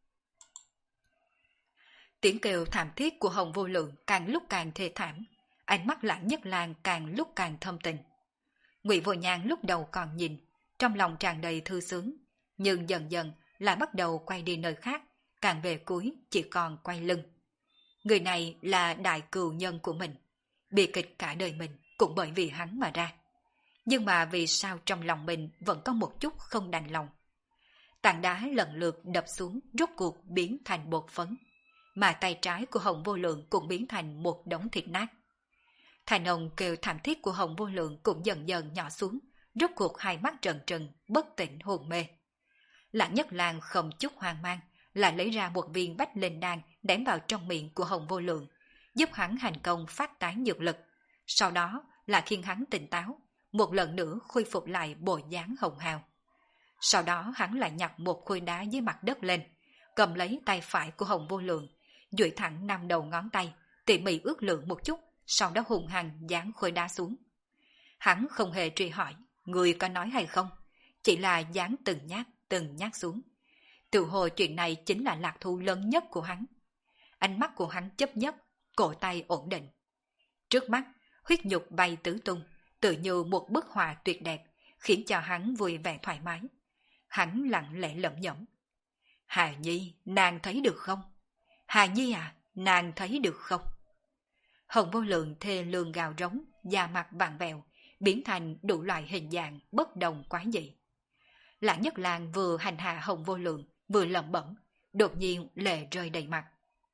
Tiếng kêu thảm thiết của Hồng Vô Lượng càng lúc càng thê thảm, ánh mắt Lãnh Nhất Lang càng lúc càng thâm tình. Ngụy Vô Nhan lúc đầu còn nhìn, trong lòng tràn đầy thư sướng, nhưng dần dần lại bắt đầu quay đi nơi khác, càng về cuối chỉ còn quay lưng. Người này là đại cừu nhân của mình, bi kịch cả đời mình cũng bởi vì hắn mà ra. Nhưng mà vì sao trong lòng mình vẫn có một chút không đành lòng? Tảng đá lần lượt đập xuống, rốt cuộc biến thành bột phấn, mà tay trái của Hồng Vô Lượng cũng biến thành một đống thịt nát. Thành ông kêu thảm thiết của Hồng Vô Lượng cũng dần dần nhỏ xuống, rốt cuộc hai mắt trần trừng, bất tỉnh hồn mê. Lãnh Nhất Lang không chút hoang mang, lại lấy ra một viên bách linh đan ném vào trong miệng của Hồng Vô Lượng, giúp hắn hành công phát tán dược lực. Sau đó là khiến hắn tỉnh táo, một lần nữa khôi phục lại bộ dáng hồng hào. Sau đó hắn lại nhặt một khối đá dưới mặt đất lên, cầm lấy tay phải của Hồng Vô Lượng, duỗi thẳng năm đầu ngón tay, tỉ mỉ ước lượng một chút, sau đó hùng hăng giáng khối đá xuống. Hắn không hề truy hỏi, người có nói hay không, chỉ là giáng từng nhát, từng nhát xuống. Tự hồ chuyện này chính là lạc thú lớn nhất của hắn. Ánh mắt của hắn chấp nhất, cổ tay ổn định. Trước mắt, huyết nhục bay tứ tung, tự như một bức họa tuyệt đẹp, khiến cho hắn vui vẻ thoải mái. Hắn lặng lẽ lẩm nhẩm. Hà Nhi, nàng thấy được không? Hà Nhi à, nàng thấy được không? Hồng Vô Lượng thê lương gào rống, da mặt vàng vẹo, biến thành đủ loại hình dạng bất đồng quái dị. Lãnh Nhất Lang vừa hành hạ Hồng Vô Lượng, vừa lẩm bẩm, đột nhiên lệ rơi đầy mặt.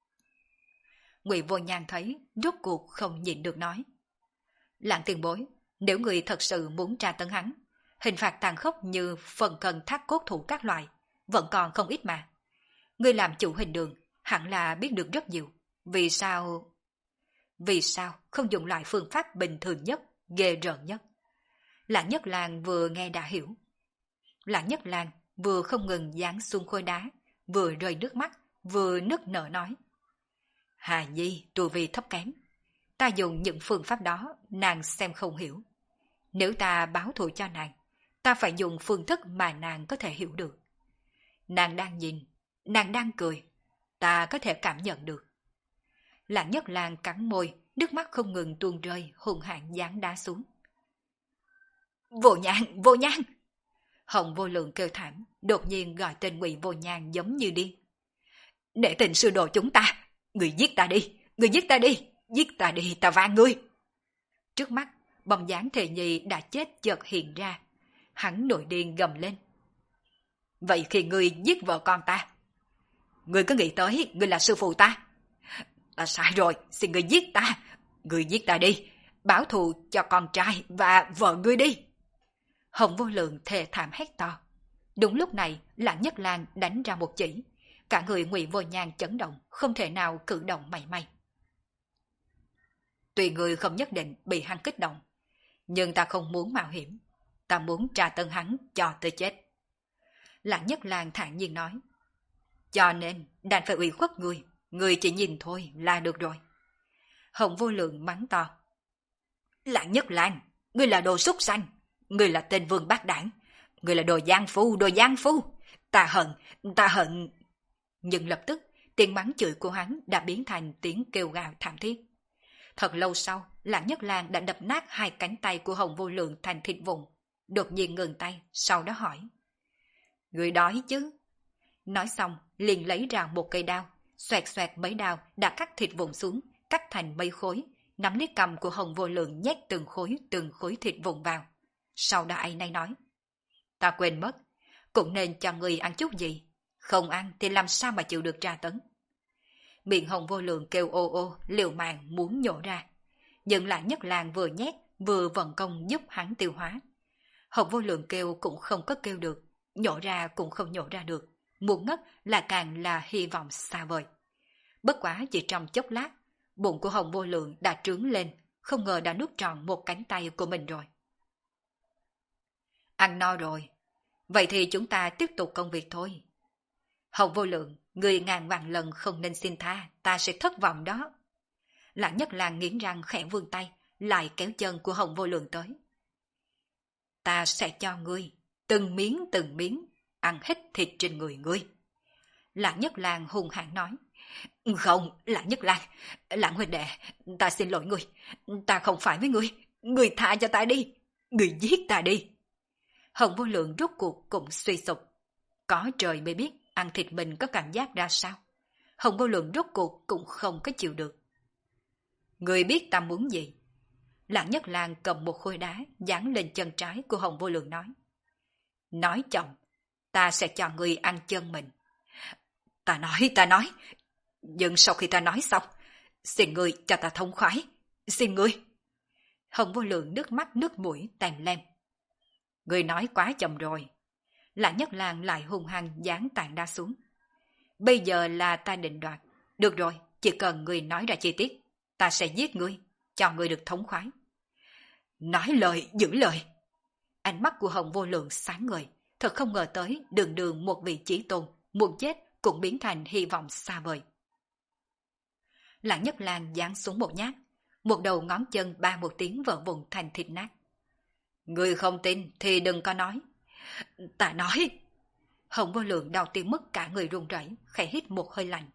Ngụy Vô Nhan thấy, rốt cuộc không nhịn được nói. Lãng tiền bối, nếu người thật sự muốn tra tấn hắn, hình phạt tàn khốc như phần cần thác cốt thủ các loại, vẫn còn không ít mà. Người làm chủ hình đường, hẳn là biết được rất nhiều. Vì sao... Vì sao không dùng loại phương pháp bình thường nhất, ghê rợn nhất? Lãnh Nhất Lang vừa nghe đã hiểu. Lãnh Nhất Lang vừa không ngừng giáng xuống khối đá, vừa rơi nước mắt, vừa nức nở nói. Hà Nhi tu vi thấp kém. Ta dùng những phương pháp đó, nàng xem không hiểu. Nếu ta báo thù cho nàng, ta phải dùng phương thức mà nàng có thể hiểu được. Nàng đang nhìn, nàng đang cười, ta có thể cảm nhận được. Lãnh Nhất Lang cắn môi, nước mắt không ngừng tuôn rơi, hùng hãn giáng đá xuống. Vô Nhan, Vô Nhan! Hồng Vô Lượng kêu thảm, đột nhiên gọi tên Ngụy Vô Nhan giống như điên. Để tình sư đồ chúng ta, người giết ta đi, người giết ta đi, giết ta đi, ta van ngươi. Trước mắt, bóng dáng Thề Nhi đã chết chợt hiện ra, hắn nổi điên gầm lên. Vậy khi ngươi giết vợ con ta, ngươi có nghĩ tới ngươi là sư phụ ta? Ta sai rồi, xin ngươi giết ta, ngươi giết ta đi, báo thù cho con trai và vợ ngươi đi. Hồng Vô Lượng thề thảm hét to. Đúng lúc này, Lãnh Nhất Lang đánh ra một chỉ, cả người Ngụy Vô Nhan chấn động, không thể nào cử động mảy may. Tuy người không nhất định bị hắn kích động, nhưng ta không muốn mạo hiểm, ta muốn tra tấn hắn cho tới chết. Lãnh Nhất Lang thản nhiên nói. Cho nên, đành phải ủy khuất người, người chỉ nhìn thôi là được rồi. Hồng Vô Lượng mắng to. Lãnh Nhất Lang, ngươi là đồ súc sanh, ngươi là tên vương bát đảng, ngươi là đồ gian phu, đồ gian phu. Ta hận, ta hận. Nhưng lập tức, tiếng mắng chửi của hắn đã biến thành tiếng kêu gào thảm thiết. Thật lâu sau, Lãnh Nhất Lang đã đập nát hai cánh tay của Hồng Vô Lượng thành thịt vụn, đột nhiên ngừng tay, sau đó hỏi. Người đói chứ? Nói xong, liền lấy ra một cây đao, xoẹt xoẹt mấy đao đã cắt thịt vụn xuống, cắt thành mấy khối, nắm lấy cầm của Hồng Vô Lượng nhét từng khối từng khối thịt vụn vào. Sau đó ấy nay nói. Ta quên mất, cũng nên cho người ăn chút gì, không ăn thì làm sao mà chịu được tra tấn. Miệng Hồng Vô Lượng kêu ô ô, liều mạng muốn nhổ ra, nhưng lại Nhất Lang vừa nhét vừa vận công giúp hắn tiêu hóa. Hồng Vô Lượng kêu cũng không có kêu được, nhổ ra cũng không nhổ ra được, muốn ngất là càng là hy vọng xa vời. Bất quá chỉ trong chốc lát, bụng của Hồng Vô Lượng đã trướng lên, không ngờ đã nuốt trọn một cánh tay của mình rồi. Ăn no rồi, vậy thì chúng ta tiếp tục công việc thôi. Hồng Vô Lượng, người ngàn vạn lần không nên xin tha, ta sẽ thất vọng đó. Lãng Nhất Lang nghiến răng khẽ vươn tay, lại kéo chân của Hồng Vô Lượng tới. Ta sẽ cho ngươi, từng miếng từng miếng, ăn hết thịt trên người ngươi. Lãng Nhất Lang hung hãn nói. Không, Lãng Nhất Lang, Lãng huynh đệ, ta xin lỗi ngươi, ta không phải với ngươi, ngươi tha cho ta đi, ngươi giết ta đi. Hồng Vô Lượng rốt cuộc cũng suy sụp. Có trời mới biết ăn thịt mình có cảm giác ra sao. Hồng Vô Lượng rốt cuộc cũng không có chịu được. Ngươi biết ta muốn gì? Lãng Nhất Lang cầm một khối đá dán lên chân trái của Hồng Vô Lượng nói. Nói chồng, ta sẽ cho ngươi ăn chân mình. Ta nói, ta nói. Nhưng sau khi ta nói xong, xin ngươi cho ta thông khoái. Xin ngươi. Hồng Vô Lượng nước mắt nước mũi tèm lem. Ngươi nói quá chậm rồi. Lãng Nhất Lang lại hung hăng dán tảng đá xuống. Bây giờ là ta định đoạt. Được rồi, chỉ cần ngươi nói ra chi tiết, ta sẽ giết ngươi, cho ngươi được thống khoái. Nói lời, giữ lời. Ánh mắt của Hồng Vô Lượng sáng ngời, thật không ngờ tới đường đường một vị chí tôn, muốn chết cũng biến thành hy vọng xa vời. Lãng Nhất Lang giáng xuống một nhát, một đầu ngón chân ba một tiếng vỡ vụn thành thịt nát. Ngươi không tin thì đừng có nói. Ta nói. Hồng Vô Lượng đau tim mất cả người run rẩy, khẽ hít một hơi lạnh.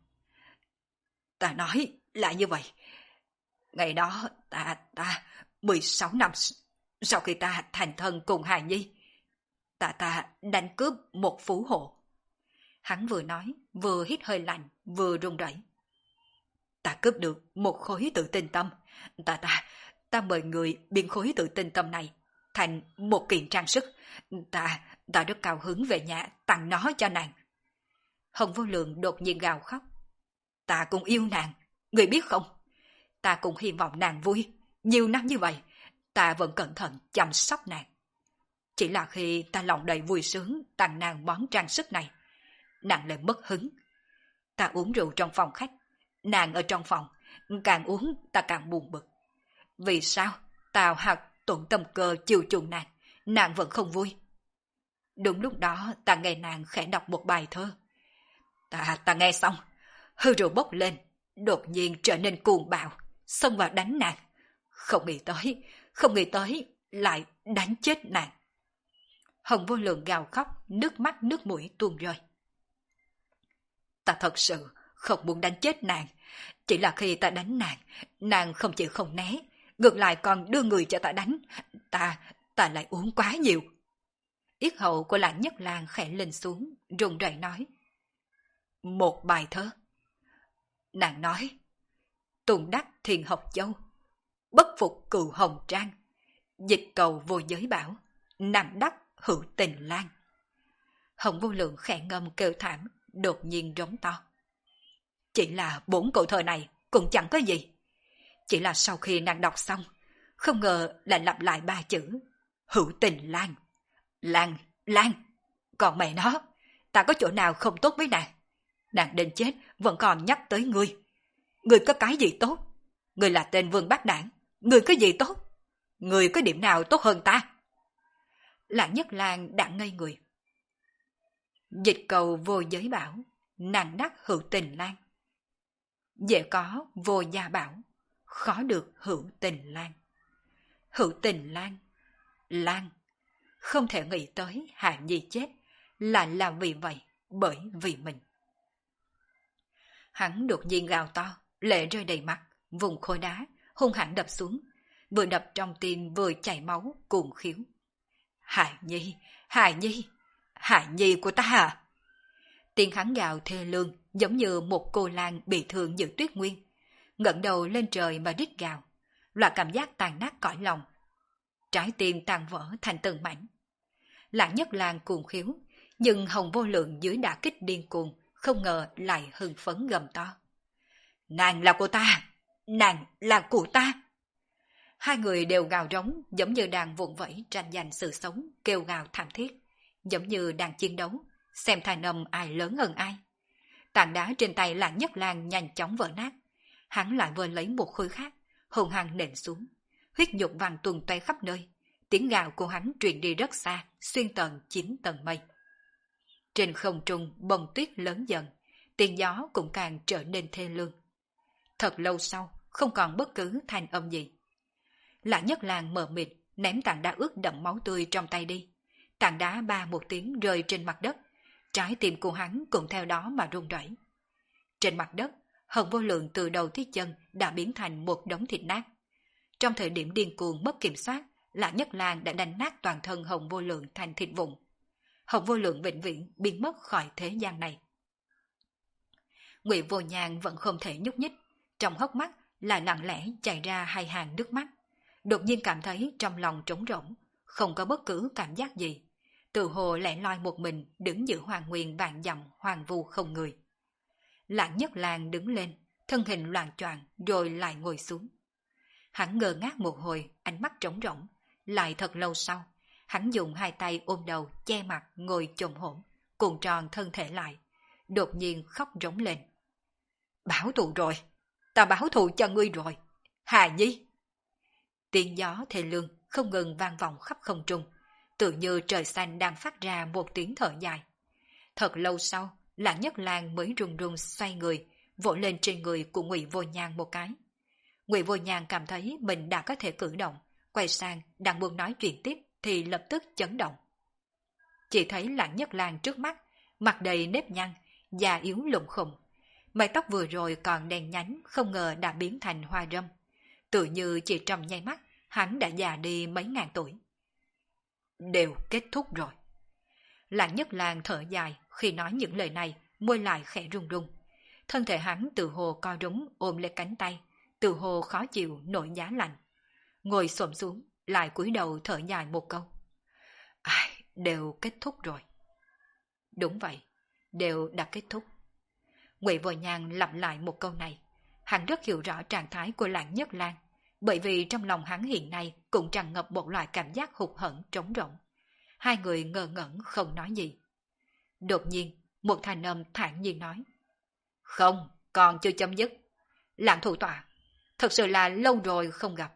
Ta nói là như vậy. Ngày đó ta, ta, mười sáu năm sau khi ta thành thân cùng Hài Nhi, ta ta đánh cướp một phú hộ. Hắn vừa nói, vừa hít hơi lạnh, vừa run rẩy. Ta cướp được một khối tự tinh tâm. Ta ta, ta mời người biến khối tự tinh tâm này thành một kiện trang sức. Ta, ta rất cao hứng về nhà tặng nó cho nàng. Hồng Vô Lượng đột nhiên gào khóc. Ta cũng yêu nàng, người biết không? Ta cũng hy vọng nàng vui. Nhiều năm như vậy, ta vẫn cẩn thận chăm sóc nàng. Chỉ là khi ta lòng đầy vui sướng tặng nàng món trang sức này, nàng lại mất hứng. Ta uống rượu trong phòng khách, nàng ở trong phòng, càng uống ta càng buồn bực. Vì sao ta hạt tổn tâm cơ chiều chuộng nàng, nàng vẫn không vui? Đúng lúc đó ta nghe nàng khẽ đọc một bài thơ. Ta, ta nghe xong, hơi rượu bốc lên, đột nhiên trở nên cuồng bạo, xông vào đánh nàng. Không nghĩ tới, không nghĩ tới, lại đánh chết nàng. Hồng Vô Lượng gào khóc, nước mắt nước mũi tuôn rơi. Ta thật sự không muốn đánh chết nàng, chỉ là khi ta đánh nàng, nàng không chịu không né, ngược lại còn đưa người cho ta đánh, ta, ta lại uống quá nhiều. Yết hầu của Lãng Nhất Lang khẽ lên xuống, run rẩy nói. Một bài thơ. Nàng nói, Tùng đắc thiền học châu, bất phục cừu hồng trang, dịch cầu vô giới bảo, nam đắc hữu tình lang. Hồng Vô Lượng khẽ ngâm kêu thảm, đột nhiên rống to. Chỉ là bốn câu thơ này cũng chẳng có gì. Chỉ là sau khi nàng đọc xong, không ngờ lại lặp lại ba chữ hữu tình lang. Lang, lang, còn mẹ nó, ta có chỗ nào không tốt với nàng? Nàng đến chết vẫn còn nhắc tới ngươi. Ngươi có cái gì tốt? Ngươi là tên Vương Bát Đảng, ngươi có gì tốt? Ngươi có điểm nào tốt hơn ta? Lãng Nhất Lang đã ngây người. Dịch cầu vô giới bảo, nàng đắc hữu tình lang. Dễ có vô gia bảo, khó được hữu tình lang. Hữu tình lang, lang, không thể nghĩ tới Hạ Nhi chết là làm vì vậy, bởi vì mình. Hắn đột nhiên gào to, lệ rơi đầy mặt, vùng khối đá, hung hãn đập xuống, vừa đập trong tim vừa chảy máu, cuồng khiếu. Hạ Nhi, Hạ Nhi, Hạ Nhi của ta à? Tiếng hắn gào thê lương, giống như một cô lang bị thương giữa tuyết nguyên, ngẩng đầu lên trời mà rít gào, loại cảm giác tàn nát cõi lòng. Trái tim tan vỡ thành từng mảnh. Lãng Nhất Lang cuồng khiếu, nhưng Hồng Vô Lượng dưới đả kích điên cuồng, không ngờ lại hưng phấn gầm to. Nàng là của ta! Nàng là của ta! Hai người đều gào rống, giống như đang vụn vẫy tranh giành sự sống, kêu gào thảm thiết, giống như đang chiến đấu, xem thanh âm ai lớn hơn ai. Tảng đá trên tay Lãng Nhất Lang nhanh chóng vỡ nát, hắn lại vơ lấy một khối khác, hùng hăng nện xuống, huyết nhục vàng tuần toé khắp nơi, tiếng gào của hắn truyền đi rất xa, xuyên tận chín tầng mây. Trên không trung bông tuyết lớn dần, tiếng gió cũng càng trở nên thê lương. Thật lâu sau, không còn bất cứ thanh âm gì. Lã Nhất Lang mờ mịt, ném tảng đá ướt đậm máu tươi trong tay đi. Tảng đá ba một tiếng rơi trên mặt đất, trái tim của hắn cũng theo đó mà rung rẩy. Trên mặt đất, Hồng Vô Lượng từ đầu tới chân đã biến thành một đống thịt nát. Trong thời điểm điên cuồng mất kiểm soát, Lã Nhất Lang đã đánh nát toàn thân Hồng Vô Lượng thành thịt vụn. Hồng Vô Lượng vĩnh viễn biến mất khỏi thế gian này. Ngụy Vô Nhàn vẫn không thể nhúc nhích, trong hốc mắt lại lặng lẽ chảy ra hai hàng nước mắt. Đột nhiên cảm thấy trong lòng trống rỗng, không có bất cứ cảm giác gì. Tự hồ lẻ loi một mình đứng giữa hoàng nguyên vạn dặm hoàng vu không người. Lã Nhất Lang đứng lên, thân hình loạng choạng rồi lại ngồi xuống. Hắn ngơ ngác một hồi, ánh mắt trống rỗng. Lại thật lâu sau, hắn dùng hai tay ôm đầu che mặt ngồi chồm hổm, cuộn tròn thân thể lại, đột nhiên khóc rống lên. Báo thù rồi, ta báo thù cho ngươi rồi, Hà Nhi. Tiếng gió thê lương không ngừng vang vọng khắp không trung, tự như trời xanh đang phát ra một tiếng thở dài. Thật lâu sau, Lã Nhất Lang mới run run xoay người, vỗ lên trên người của Ngụy Vô Nhàn một cái. Ngụy Vô Nhàn cảm thấy mình đã có thể cử động, quay sang đang muốn nói chuyện tiếp thì lập tức chấn động. Chỉ thấy Lã Nhất Lang trước mắt, mặt đầy nếp nhăn, da yếu lủng khủng. Mái tóc vừa rồi còn đen nhánh không ngờ đã biến thành hoa râm. Tự như chỉ trong nháy mắt, hắn đã già đi mấy ngàn tuổi. Đều kết thúc rồi. Lã Nhất Lang thở dài khi nói những lời này, môi lại khẽ run run. Thân thể hắn từ hồ co rúm ôm lấy cánh tay, từ hồ khó chịu nổi giá lạnh. Ngồi xổm xuống, lại cúi đầu thở dài một câu. Ai, đều kết thúc rồi. Đúng vậy, đều đã kết thúc. Ngụy Vô Nhàn lặp lại một câu này. Hắn rất hiểu rõ trạng thái của Lã Nhất Lang, bởi vì trong lòng hắn hiện nay cũng tràn ngập một loại cảm giác hụt hẫng trống rỗng. Hai người ngơ ngẩn không nói gì. Đột nhiên, một thanh âm thản nhiên nói. Không, còn chưa chấm dứt. Lãng thủ tọa, thật sự là lâu rồi không gặp.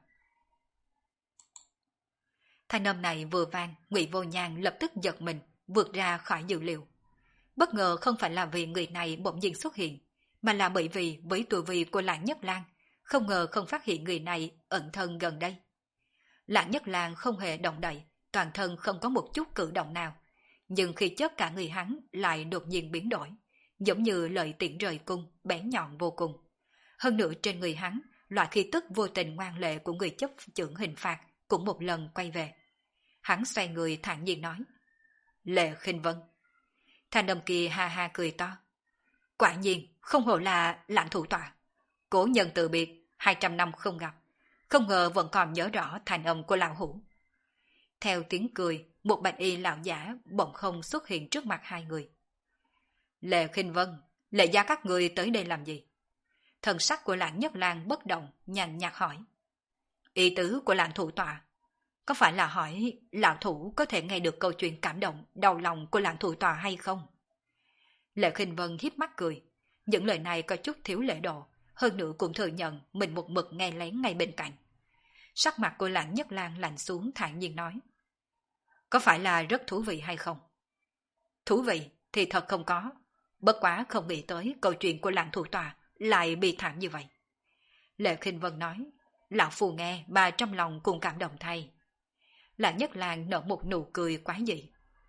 Thanh âm này vừa vang, Ngụy Vô Nhàn lập tức giật mình, vượt ra khỏi dự liệu. Bất ngờ không phải là vì người này bỗng nhiên xuất hiện, mà là bởi vì với tuổi vị của Lã Nhất Lang, không ngờ không phát hiện người này ẩn thân gần đây. Lã Nhất Lang không hề động đậy, toàn thân không có một chút cử động nào, nhưng khi chất cả người hắn lại đột nhiên biến đổi, giống như lợi tiễn rời cung, bén nhọn vô cùng. Hơn nữa trên người hắn, loại khí tức vô tình ngoan lệ của người chấp chưởng hình phạt cũng một lần quay về. Hắn xoay người thản nhiên nói. Lệ Khinh Vân. Thanh âm kia ha ha cười to. Quả nhiên, không hổ là Lãng thủ tọa. Cố nhân từ biệt, hai trăm năm không gặp. Không ngờ vẫn còn nhớ rõ thanh âm của lão hủ. Theo tiếng cười, một bạch y lão giả bỗng không xuất hiện trước mặt hai người. Lệ Khinh Vân, Lệ gia các người tới đây làm gì? Thần sắc của Lãng Nhất Lang bất động, nhàn nhạt hỏi. Ý tứ của Lãng thủ tọa, có phải là hỏi lão thủ có thể nghe được câu chuyện cảm động, đau lòng của Lãng thủ tọa hay không? Lệ Khinh Vân hiếp mắt cười, những lời này có chút thiếu lễ độ, hơn nữa cũng thừa nhận mình một mực nghe lén ngay bên cạnh. Sắc mặt của Lãng Nhất Lang lạnh xuống thản nhiên nói. Có phải là rất thú vị hay không? Thú vị thì thật không có, bất quá không nghĩ tới câu chuyện của Lãng thủ tọa lại bị thảm như vậy. Lệ Khinh Vân nói, lão phù nghe mà trong lòng cũng cảm động thay. Lãng Nhất Lang nở một nụ cười quái dị.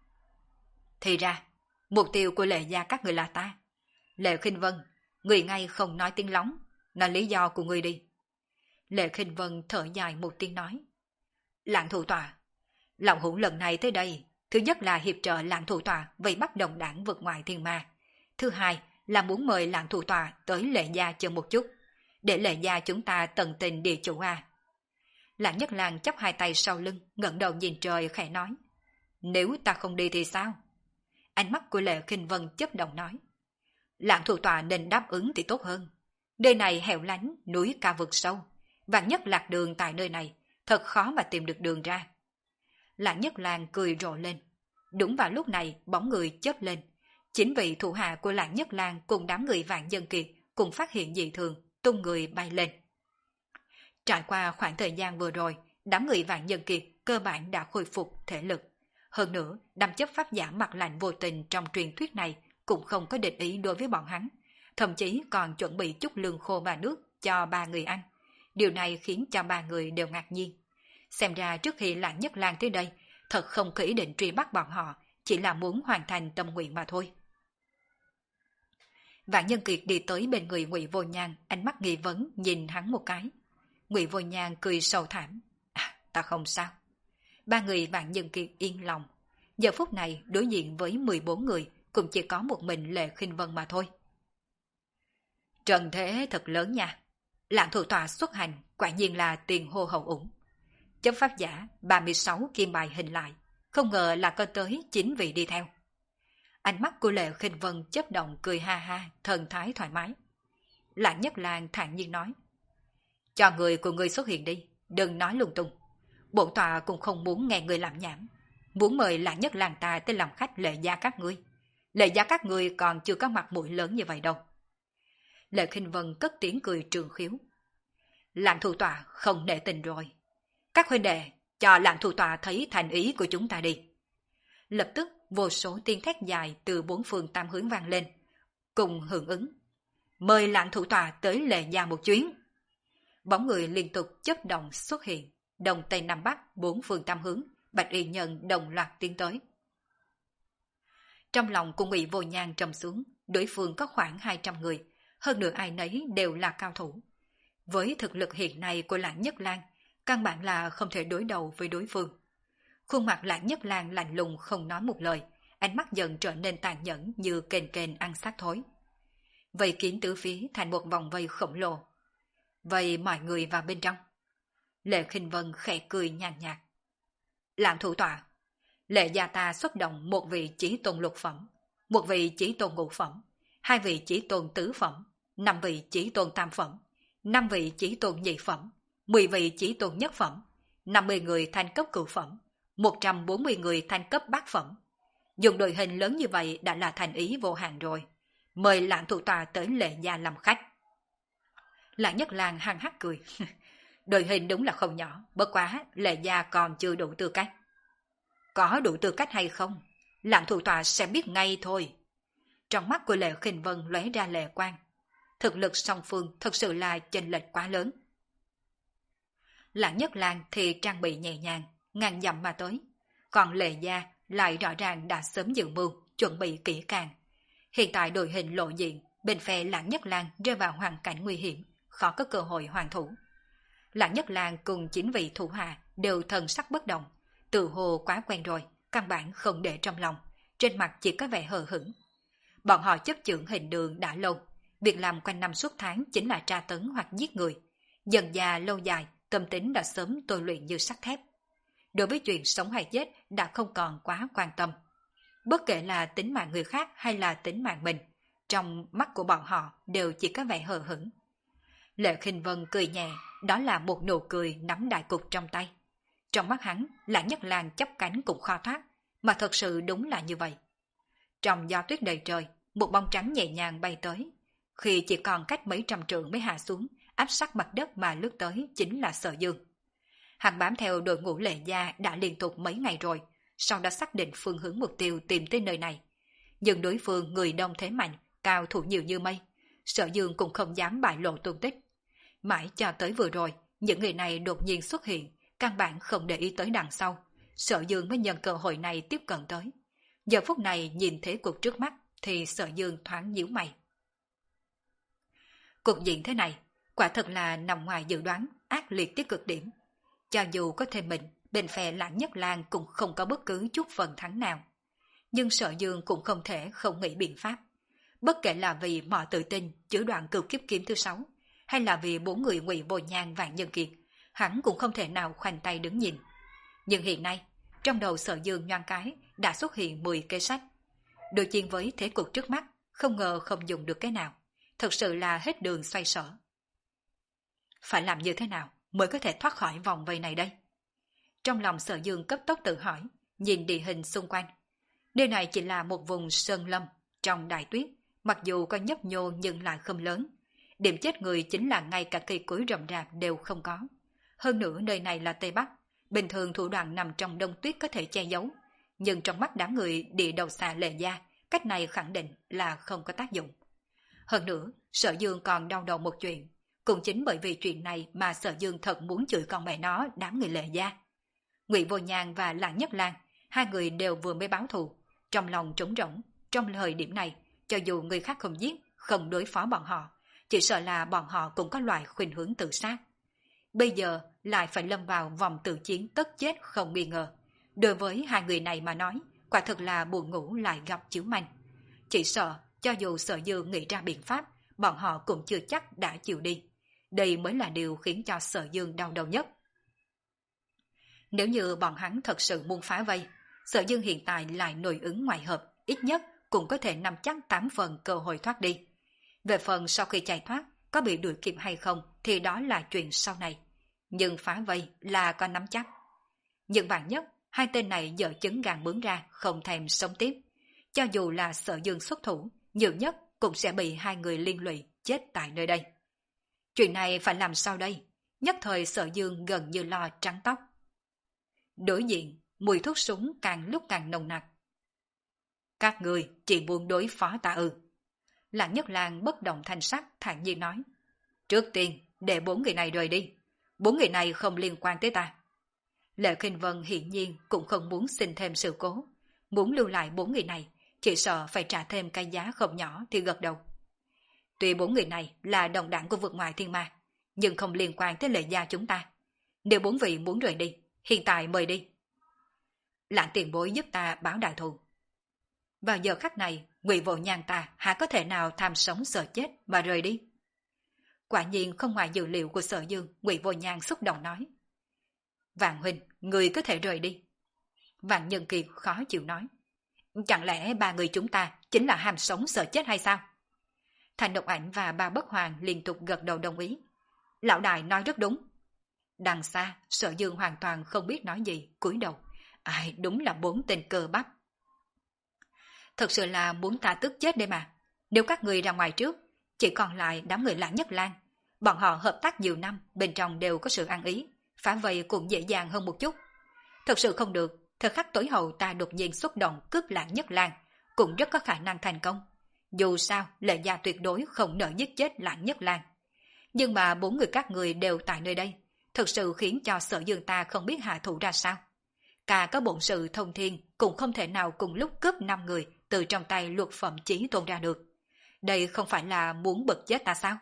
Thì ra, mục tiêu của Lệ gia các người là ta. Lệ Khinh Vân, người ngay không nói tiếng lóng, nói lý do của người đi. Lệ Khinh Vân thở dài một tiếng nói. Lãng thủ tọa, lão hủ lần này tới đây, thứ nhất là hiệp trợ Lãng thủ tọa vây bắt đồng đảng vượt ngoài thiên ma. Thứ hai là muốn mời Lãng thủ tọa tới Lệ gia chờ một chút, để Lệ gia chúng ta tận tình địa chủ a. Lãng Nhất Lang chắp hai tay sau lưng, ngẩng đầu nhìn trời khẽ nói. Nếu ta không đi thì sao? Ánh mắt của Lệ Khinh Vân chớp động nói. Lãng thủ tọa nên đáp ứng thì tốt hơn. Nơi này hẻo lánh, núi cao vực sâu, vạn nhất lạc đường tại nơi này, thật khó mà tìm được đường ra. Lãng Nhất Lang cười rộ lên. Đúng vào lúc này, bóng người chớp lên. Chính vị thủ hạ của Lãng Nhất Lang cùng đám người Vạn Dân Kiệt cùng phát hiện dị thường, tung người bay lên. Trải qua khoảng thời gian vừa rồi, đám người Vạn Nhân Kiệt cơ bản đã khôi phục thể lực. Hơn nữa, đám chấp pháp giả mặt lạnh vô tình trong truyền thuyết này cũng không có định ý đối với bọn hắn, thậm chí còn chuẩn bị chút lương khô và nước cho ba người ăn. Điều này khiến cho ba người đều ngạc nhiên. Xem ra trước khi Lãng Nhất Lang tới đây, thật không có ý định truy bắt bọn họ, chỉ là muốn hoàn thành tâm nguyện mà thôi. Vạn Nhân Kiệt đi tới bên người Ngụy Vô Nhan, ánh mắt nghi vấn nhìn hắn một cái. Ngụy Vô Nhan cười sầu thảm. À, ta không sao. Ba người Vạn Nhân Kiệt yên lòng. Giờ phút này đối diện với mười bốn người cũng chỉ có một mình Lệ Khinh Vân mà thôi. Trần thế thật lớn nha. Lãng thủ tọa xuất hành quả nhiên là tiền hô hậu ủng. Chấp pháp giả ba mươi sáu kim bài hình lại, không ngờ là có tới chín vị đi theo. Ánh mắt của Lệ Khinh Vân chớp động cười ha ha, thần thái thoải mái. Lãng Nhất Lang thản nhiên nói: cho người của người xuất hiện đi, đừng nói lung tung. Bổn tọa cũng không muốn nghe người làm nhảm. Muốn mời Lãng Nhất Lang ta tới làm khách Lệ gia các ngươi. Lệ gia các ngươi còn chưa có mặt mũi lớn như vậy đâu. Lệ Khinh Vân cất tiếng cười trường khiếu. Lãng thủ tọa không nể tình rồi. Các huynh đệ, cho Lãng thủ tọa thấy thành ý của chúng ta đi. Lập tức vô số tiếng thét dài từ bốn phương tám hướng vang lên, cùng hưởng ứng. Mời Lãng thủ tọa tới Lệ gia một chuyến. Bóng người liên tục chớp động xuất hiện, đông tây nam bắc bốn phương tám hướng, Bạch Y Nhân đồng loạt tiến tới. Trong lòng của Ngụy Vô Nhan trầm xuống, đối phương có khoảng hai trăm người, hơn nữa ai nấy đều là cao thủ. Với thực lực hiện nay của Lãng Nhất Lang, căn bản là không thể đối đầu với đối phương. Khuôn mặt Lãng Nhất Lang lạnh lùng không nói một lời, ánh mắt dần trở nên tàn nhẫn như kền kền ăn xác thối. Vây kín tứ phía thành một vòng vây khổng lồ. Vây mọi người vào bên trong. Lệ Khinh Vân khẽ cười nhàn nhạt. Lãng thủ tọa, Lệ gia ta xuất động một vị chí tôn lục phẩm, một vị chí tôn ngũ phẩm, hai vị chí tôn tứ phẩm, năm vị chí tôn tam phẩm, năm vị chí tôn nhị phẩm, mười vị chí tôn nhất phẩm, năm mươi người thanh cấp cửu phẩm, một trăm bốn mươi người thanh cấp bát phẩm. Dùng đội hình lớn như vậy đã là thành ý vô hạn rồi. Mời Lãng thủ tọa tới Lệ gia làm khách. Lãng Nhất Lang hăng hắc cười. Đội hình đúng là không nhỏ, bất quá Lệ gia còn chưa đủ tư cách. Có đủ tư cách hay không, Lãng thủ tọa sẽ biết ngay thôi. Trong mắt của Lệ Khinh Vân lóe ra lệ quang. Thực lực song phương thật sự là chênh lệch quá lớn. Lãng Nhất Lang thì trang bị nhẹ nhàng, ngàn dặm mà tới. Còn Lệ gia lại rõ ràng đã sớm dự mưu, chuẩn bị kỹ càng. Hiện tại đội hình lộ diện, bên phe Lãng Nhất Lang rơi vào hoàn cảnh nguy hiểm, khó có cơ hội hoàn thủ. Lãng Nhất Lang cùng chín vị thủ hạ đều thần sắc bất động, tự hồ quá quen rồi, căn bản không để trong lòng, trên mặt chỉ có vẻ hờ hững. Bọn họ chấp chưởng hình đường đã lâu, việc làm quanh năm suốt tháng chính là tra tấn hoặc giết người. Dần già lâu dài, tâm tính đã sớm tôi luyện như sắt thép. Đối với chuyện sống hay chết đã không còn quá quan tâm. Bất kể là tính mạng người khác hay là tính mạng mình, trong mắt của bọn họ đều chỉ có vẻ hờ hững. Lệ Khinh Vân cười nhẹ, đó là một nụ cười nắm đại cục trong tay. Trong mắt hắn, Lãng Nhất Lang chắp cánh cũng khó thoát, mà thật sự đúng là như vậy. Trong gió tuyết đầy trời, một bóng trắng nhẹ nhàng bay tới. Khi chỉ còn cách mấy trăm trượng mới hạ xuống, áp sát mặt đất mà lướt tới chính là Sở Dương. Hắn bám theo đội ngũ Lệ gia đã liên tục mấy ngày rồi, sau đã xác định phương hướng mục tiêu tìm tới nơi này. Nhưng đối phương người đông thế mạnh, cao thủ nhiều như mây, Sở Dương cũng không dám bại lộ tung tích. Mãi cho tới vừa rồi, những người này đột nhiên xuất hiện, căn bản không để ý tới đằng sau. Sở Dương mới nhân cơ hội này tiếp cận tới. Giờ phút này nhìn thế cục trước mắt thì Sở Dương thoáng nhíu mày. Cục diện thế này, quả thật là nằm ngoài dự đoán, ác liệt tới cực điểm. Cho dù có thêm mình, bên phe Lãng Nhất Lang cũng không có bất cứ chút phần thắng nào. Nhưng Sở Dương cũng không thể không nghĩ biện pháp. Bất kể là vì mỏ tự tin chứa đoạn cửu kiếp kiếm thứ sáu, hay là vì bốn người Ngụy Vô Nhan Vạn Nhân Kiệt, hắn cũng không thể nào khoanh tay đứng nhìn. Nhưng hiện nay, trong đầu Sở Dương nhoáng cái đã xuất hiện mười kế sách. Đối chiến với thế cục trước mắt, không ngờ không dùng được cái nào. Thật sự là hết đường xoay sở. Phải làm như thế nào mới có thể thoát khỏi vòng vây này đây? Trong lòng Sở Dương cấp tốc tự hỏi, nhìn địa hình xung quanh. Nơi này chỉ là một vùng sơn lâm, trong đại tuyết, mặc dù có nhấp nhô nhưng lại không lớn. Điểm chết người chính là ngay cả cây cối rậm rạp đều không có. Hơn nữa nơi này là Tây Bắc, bình thường thủ đoạn nằm trong đông tuyết có thể che giấu, nhưng trong mắt đám người địa đầu xà Lệ Gia, cách này khẳng định là không có tác dụng. Hơn nữa, Sở Dương còn đau đầu một chuyện, cũng chính bởi vì chuyện này mà Sở Dương thật muốn chửi con mẹ nó đám người Lệ Gia. Ngụy Vô Nhàn và Lãng Nhất Lang, hai người đều vừa mới báo thù, trong lòng trống rỗng, trong thời điểm này, cho dù người khác không giết, không đối phó bọn họ, chỉ sợ là bọn họ cũng có loại khuynh hướng tự sát. Bây giờ lại phải lâm vào vòng tự chiến tất chết không nghi ngờ. Đối với hai người này mà nói, quả thực là buồn ngủ lại gặp chiếu manh. Chỉ sợ, cho dù Sở Dương nghĩ ra biện pháp, bọn họ cũng chưa chắc đã chịu đi. Đây mới là điều khiến cho Sở Dương đau đầu nhất. Nếu như bọn hắn thật sự muốn phá vây, Sở Dương hiện tại lại nội ứng ngoại hợp, ít nhất cũng có thể nắm chắc tám phần cơ hội thoát đi. Về phần sau khi chạy thoát, có bị đuổi kịp hay không thì đó là chuyện sau này. Nhưng phá vây là có nắm chắc. Nhưng vạn nhất, hai tên này dở chứng gàn bướng ra, không thèm sống tiếp. Cho dù là Sở Dương xuất thủ, nhiều nhất cũng sẽ bị hai người liên lụy chết tại nơi đây. Chuyện này phải làm sao đây? Nhất thời Sở Dương gần như lo trắng tóc. Đối diện, mùi thuốc súng càng lúc càng nồng nặc. Các người chỉ muốn đối phó ta ư? Lãng Nhất Lang bất động thanh sắc thản nhiên nói. Trước tiên, để bốn người này rời đi. Bốn người này không liên quan tới ta. Lệ Kinh Vân hiển nhiên cũng không muốn sinh thêm sự cố. Muốn lưu lại bốn người này, chỉ sợ phải trả thêm cái giá không nhỏ thì gật đầu. Tuy bốn người này là đồng đảng của vượt ngoại thiên ma, nhưng không liên quan tới Lệ Gia chúng ta. Nếu bốn vị muốn rời đi, hiện tại mời đi. Lãng tiền bối giúp ta báo đại thù. Vào giờ khắc này, Ngụy Vô Nhàn ta há có thể nào tham sống sợ chết mà rời đi? Quả nhiên không ngoài dự liệu của Sở Dương, Ngụy Vô Nhàn xúc động nói. Vạn huynh, người có thể rời đi. Vạn Nhân Kiệt khó chịu nói. Chẳng lẽ ba người chúng ta chính là ham sống sợ chết hay sao? Thành Độc Ảnh và Ba Bất Hoàng liên tục gật đầu đồng ý. Lão đại nói rất đúng. Đằng xa, Sở Dương hoàn toàn không biết nói gì, cúi đầu. Ai, đúng là bốn tên cơ bắp. Thật sự là muốn ta tức chết đây mà. Nếu các người ra ngoài trước, chỉ còn lại đám người Lãng Nhất Lang. Bọn họ hợp tác nhiều năm, bên trong đều có sự ăn ý, phá vây cũng dễ dàng hơn một chút. Thật sự không được, thời khắc tối hậu ta đột nhiên xuất động cướp Lãng Nhất Lang, cũng rất có khả năng thành công. Dù sao, Lệ Gia tuyệt đối không nỡ giết chết Lãng Nhất Lang. Nhưng mà bốn người các người đều tại nơi đây, thật sự khiến cho Sở Dương ta không biết hạ thủ ra sao. Cả có bổn sự thông thiên cũng không thể nào cùng lúc cướp năm người từ trong tay luật phẩm chí tôn ra được. Đây không phải là muốn bật chết ta sao?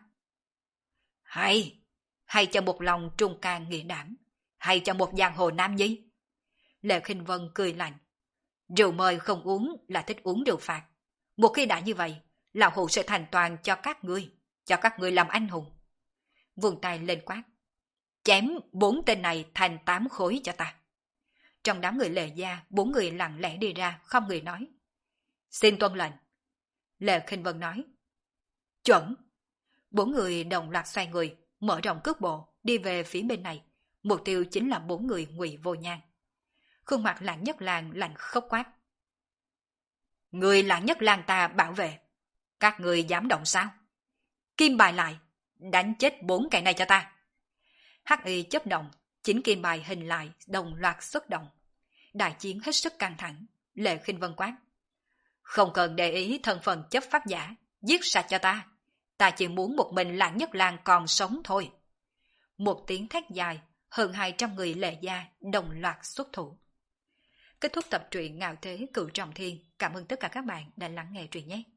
Hay, hay cho một lòng trung can nghĩa đảm, hay cho một giang hồ nam nhi. Lệ Khinh Vân cười lạnh. Rượu mời không uống là thích uống rượu phạt. Một khi đã như vậy, lão hủ sẽ thành toàn cho các ngươi, cho các ngươi làm anh hùng. Vươn tay lên quát. Chém bốn tên này thành tám khối cho ta. Trong đám người Lệ Gia, bốn người lặng lẽ đi ra, không người nói. Xin tuân lệnh. Lệ Khinh Vân nói. Chuẩn. Bốn người đồng loạt xoay người, mở rộng cước bộ, đi về phía bên này. Mục tiêu chính là bốn người Ngụy Vô Nhàn. Khuôn mặt Lãng Nhất Lang lạnh khốc quát. Người Lãng Nhất Lang ta bảo vệ. Các người dám động sao? Kim bài lại, đánh chết bốn kẻ này cho ta. Hắc y chấp động, chính kim bài hình lại đồng loạt xuất động. Đại chiến hết sức căng thẳng. Lệ Khinh Vân quát. Không cần để ý thân phận chấp pháp giả, giết sạch cho ta. Ta chỉ muốn một mình Lãng Nhất Lang còn sống thôi. Một tiếng thét dài, hơn hai trăm người Lệ Gia đồng loạt xuất thủ. Kết thúc tập truyện Ngạo Thế Cửu Trọng Thiên. Cảm ơn tất cả các bạn đã lắng nghe truyện nhé.